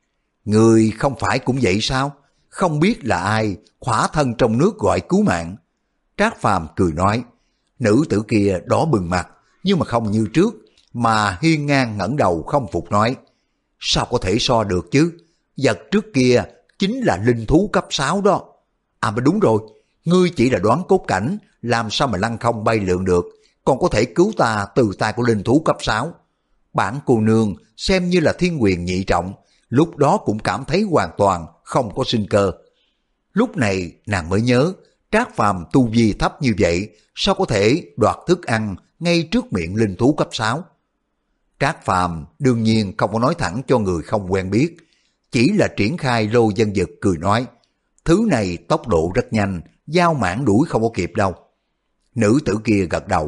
Ngươi không phải cũng vậy sao? Không biết là ai, khỏa thân trong nước gọi cứu mạng. Trác Phàm cười nói, nữ tử kia đỏ bừng mặt, nhưng mà không như trước, mà hiên ngang ngẩng đầu không phục nói, sao có thể so được chứ? Vật trước kia chính là linh thú cấp sáu đó. À mà đúng rồi, ngươi chỉ là đoán cốt cảnh, làm sao mà lăng không bay lượn được, còn có thể cứu ta từ tay của linh thú cấp sáu. Bản cô nương xem như là thiên quyền nhị trọng, lúc đó cũng cảm thấy hoàn toàn không có sinh cơ. Lúc này nàng mới nhớ, Trác Phàm tu vi thấp như vậy, sao có thể đoạt thức ăn ngay trước miệng linh thú cấp sáu. Trác Phàm đương nhiên không có nói thẳng cho người không quen biết, chỉ là triển khai lô dân dực cười nói, thứ này tốc độ rất nhanh, giao mãn đuổi không có kịp đâu. Nữ tử kia gật đầu,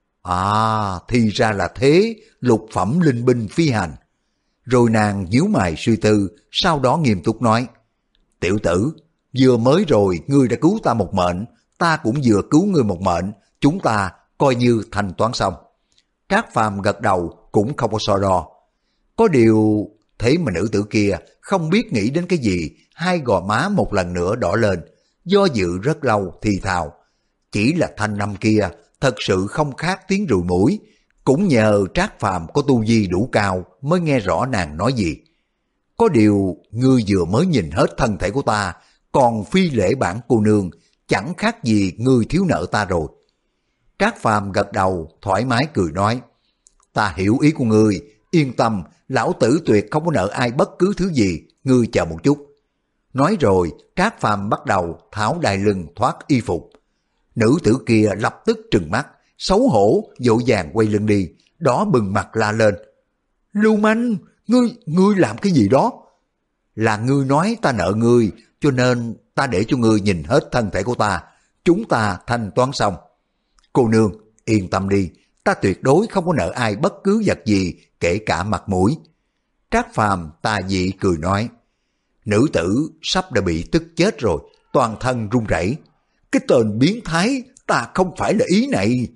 à thì ra là thế, lục phẩm linh binh phi hành. Rồi nàng nhíu mày suy tư, sau đó nghiêm túc nói, tiểu tử, vừa mới rồi ngươi đã cứu ta một mệnh, ta cũng vừa cứu ngươi một mệnh, chúng ta coi như thanh toán xong. Trác Phàm gật đầu cũng không có so đo. Có điều, thế mà nữ tử kia không biết nghĩ đến cái gì, hai gò má một lần nữa đỏ lên, do dự rất lâu thì thào, chỉ là thanh năm kia thật sự không khác tiếng rùi mũi, cũng nhờ Trác Phàm có tu vi đủ cao mới nghe rõ nàng nói gì. Có điều, ngươi vừa mới nhìn hết thân thể của ta, còn phi lễ bản cô nương, chẳng khác gì ngươi thiếu nợ ta rồi. Trác Phàm gật đầu, thoải mái cười nói, ta hiểu ý của ngươi, yên tâm, lão tử tuyệt không có nợ ai bất cứ thứ gì, ngươi chờ một chút. Nói rồi, Trác Phàm bắt đầu tháo đai lưng thoát y phục. Nữ tử kia lập tức trừng mắt, xấu hổ, vội vàng quay lưng đi, đỏ bừng mặt la lên. Lưu manh, ngươi, ngươi làm cái gì đó? Là ngươi nói ta nợ ngươi, cho nên ta để cho ngươi nhìn hết thân thể của ta, chúng ta thanh toán xong. Cô nương, yên tâm đi, ta tuyệt đối không có nợ ai bất cứ vật gì, kể cả mặt mũi. Trác Phàm tà dị cười nói, nữ tử sắp đã bị tức chết rồi, toàn thân run rẩy. Cái tên biến thái, ta không phải là ý này.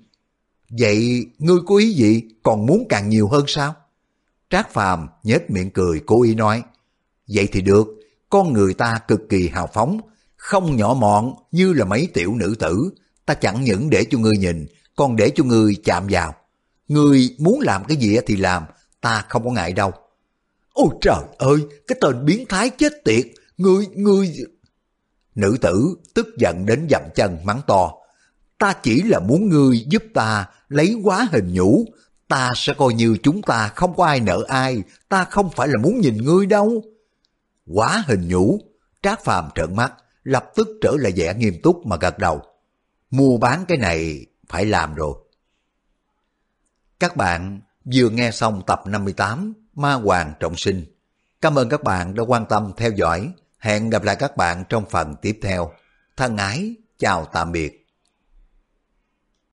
Vậy ngươi có ý gì, còn muốn càng nhiều hơn sao? Trác Phàm nhếch miệng cười cố ý nói, vậy thì được, con người ta cực kỳ hào phóng, không nhỏ mọn như là mấy tiểu nữ tử, ta chẳng những để cho ngươi nhìn, còn để cho ngươi chạm vào. Ngươi muốn làm cái gì thì làm, ta không có ngại đâu. Ôi trời ơi, cái tên biến thái chết tiệt, ngươi, ngươi... Nữ tử tức giận đến dậm chân mắng to, ta chỉ là muốn ngươi giúp ta lấy hóa hình nhũ, ta sẽ coi như chúng ta không có ai nợ ai, ta không phải là muốn nhìn ngươi đâu. Hóa hình nhũ, Trác Phàm trợn mắt, lập tức trở lại vẻ nghiêm túc mà gật đầu. Mua bán cái này phải làm rồi. Các bạn vừa nghe xong tập năm mươi tám Ma Hoàng Trọng Sinh. Cảm ơn các bạn đã quan tâm theo dõi. Hẹn gặp lại các bạn trong phần tiếp theo. Thân ái, chào tạm biệt.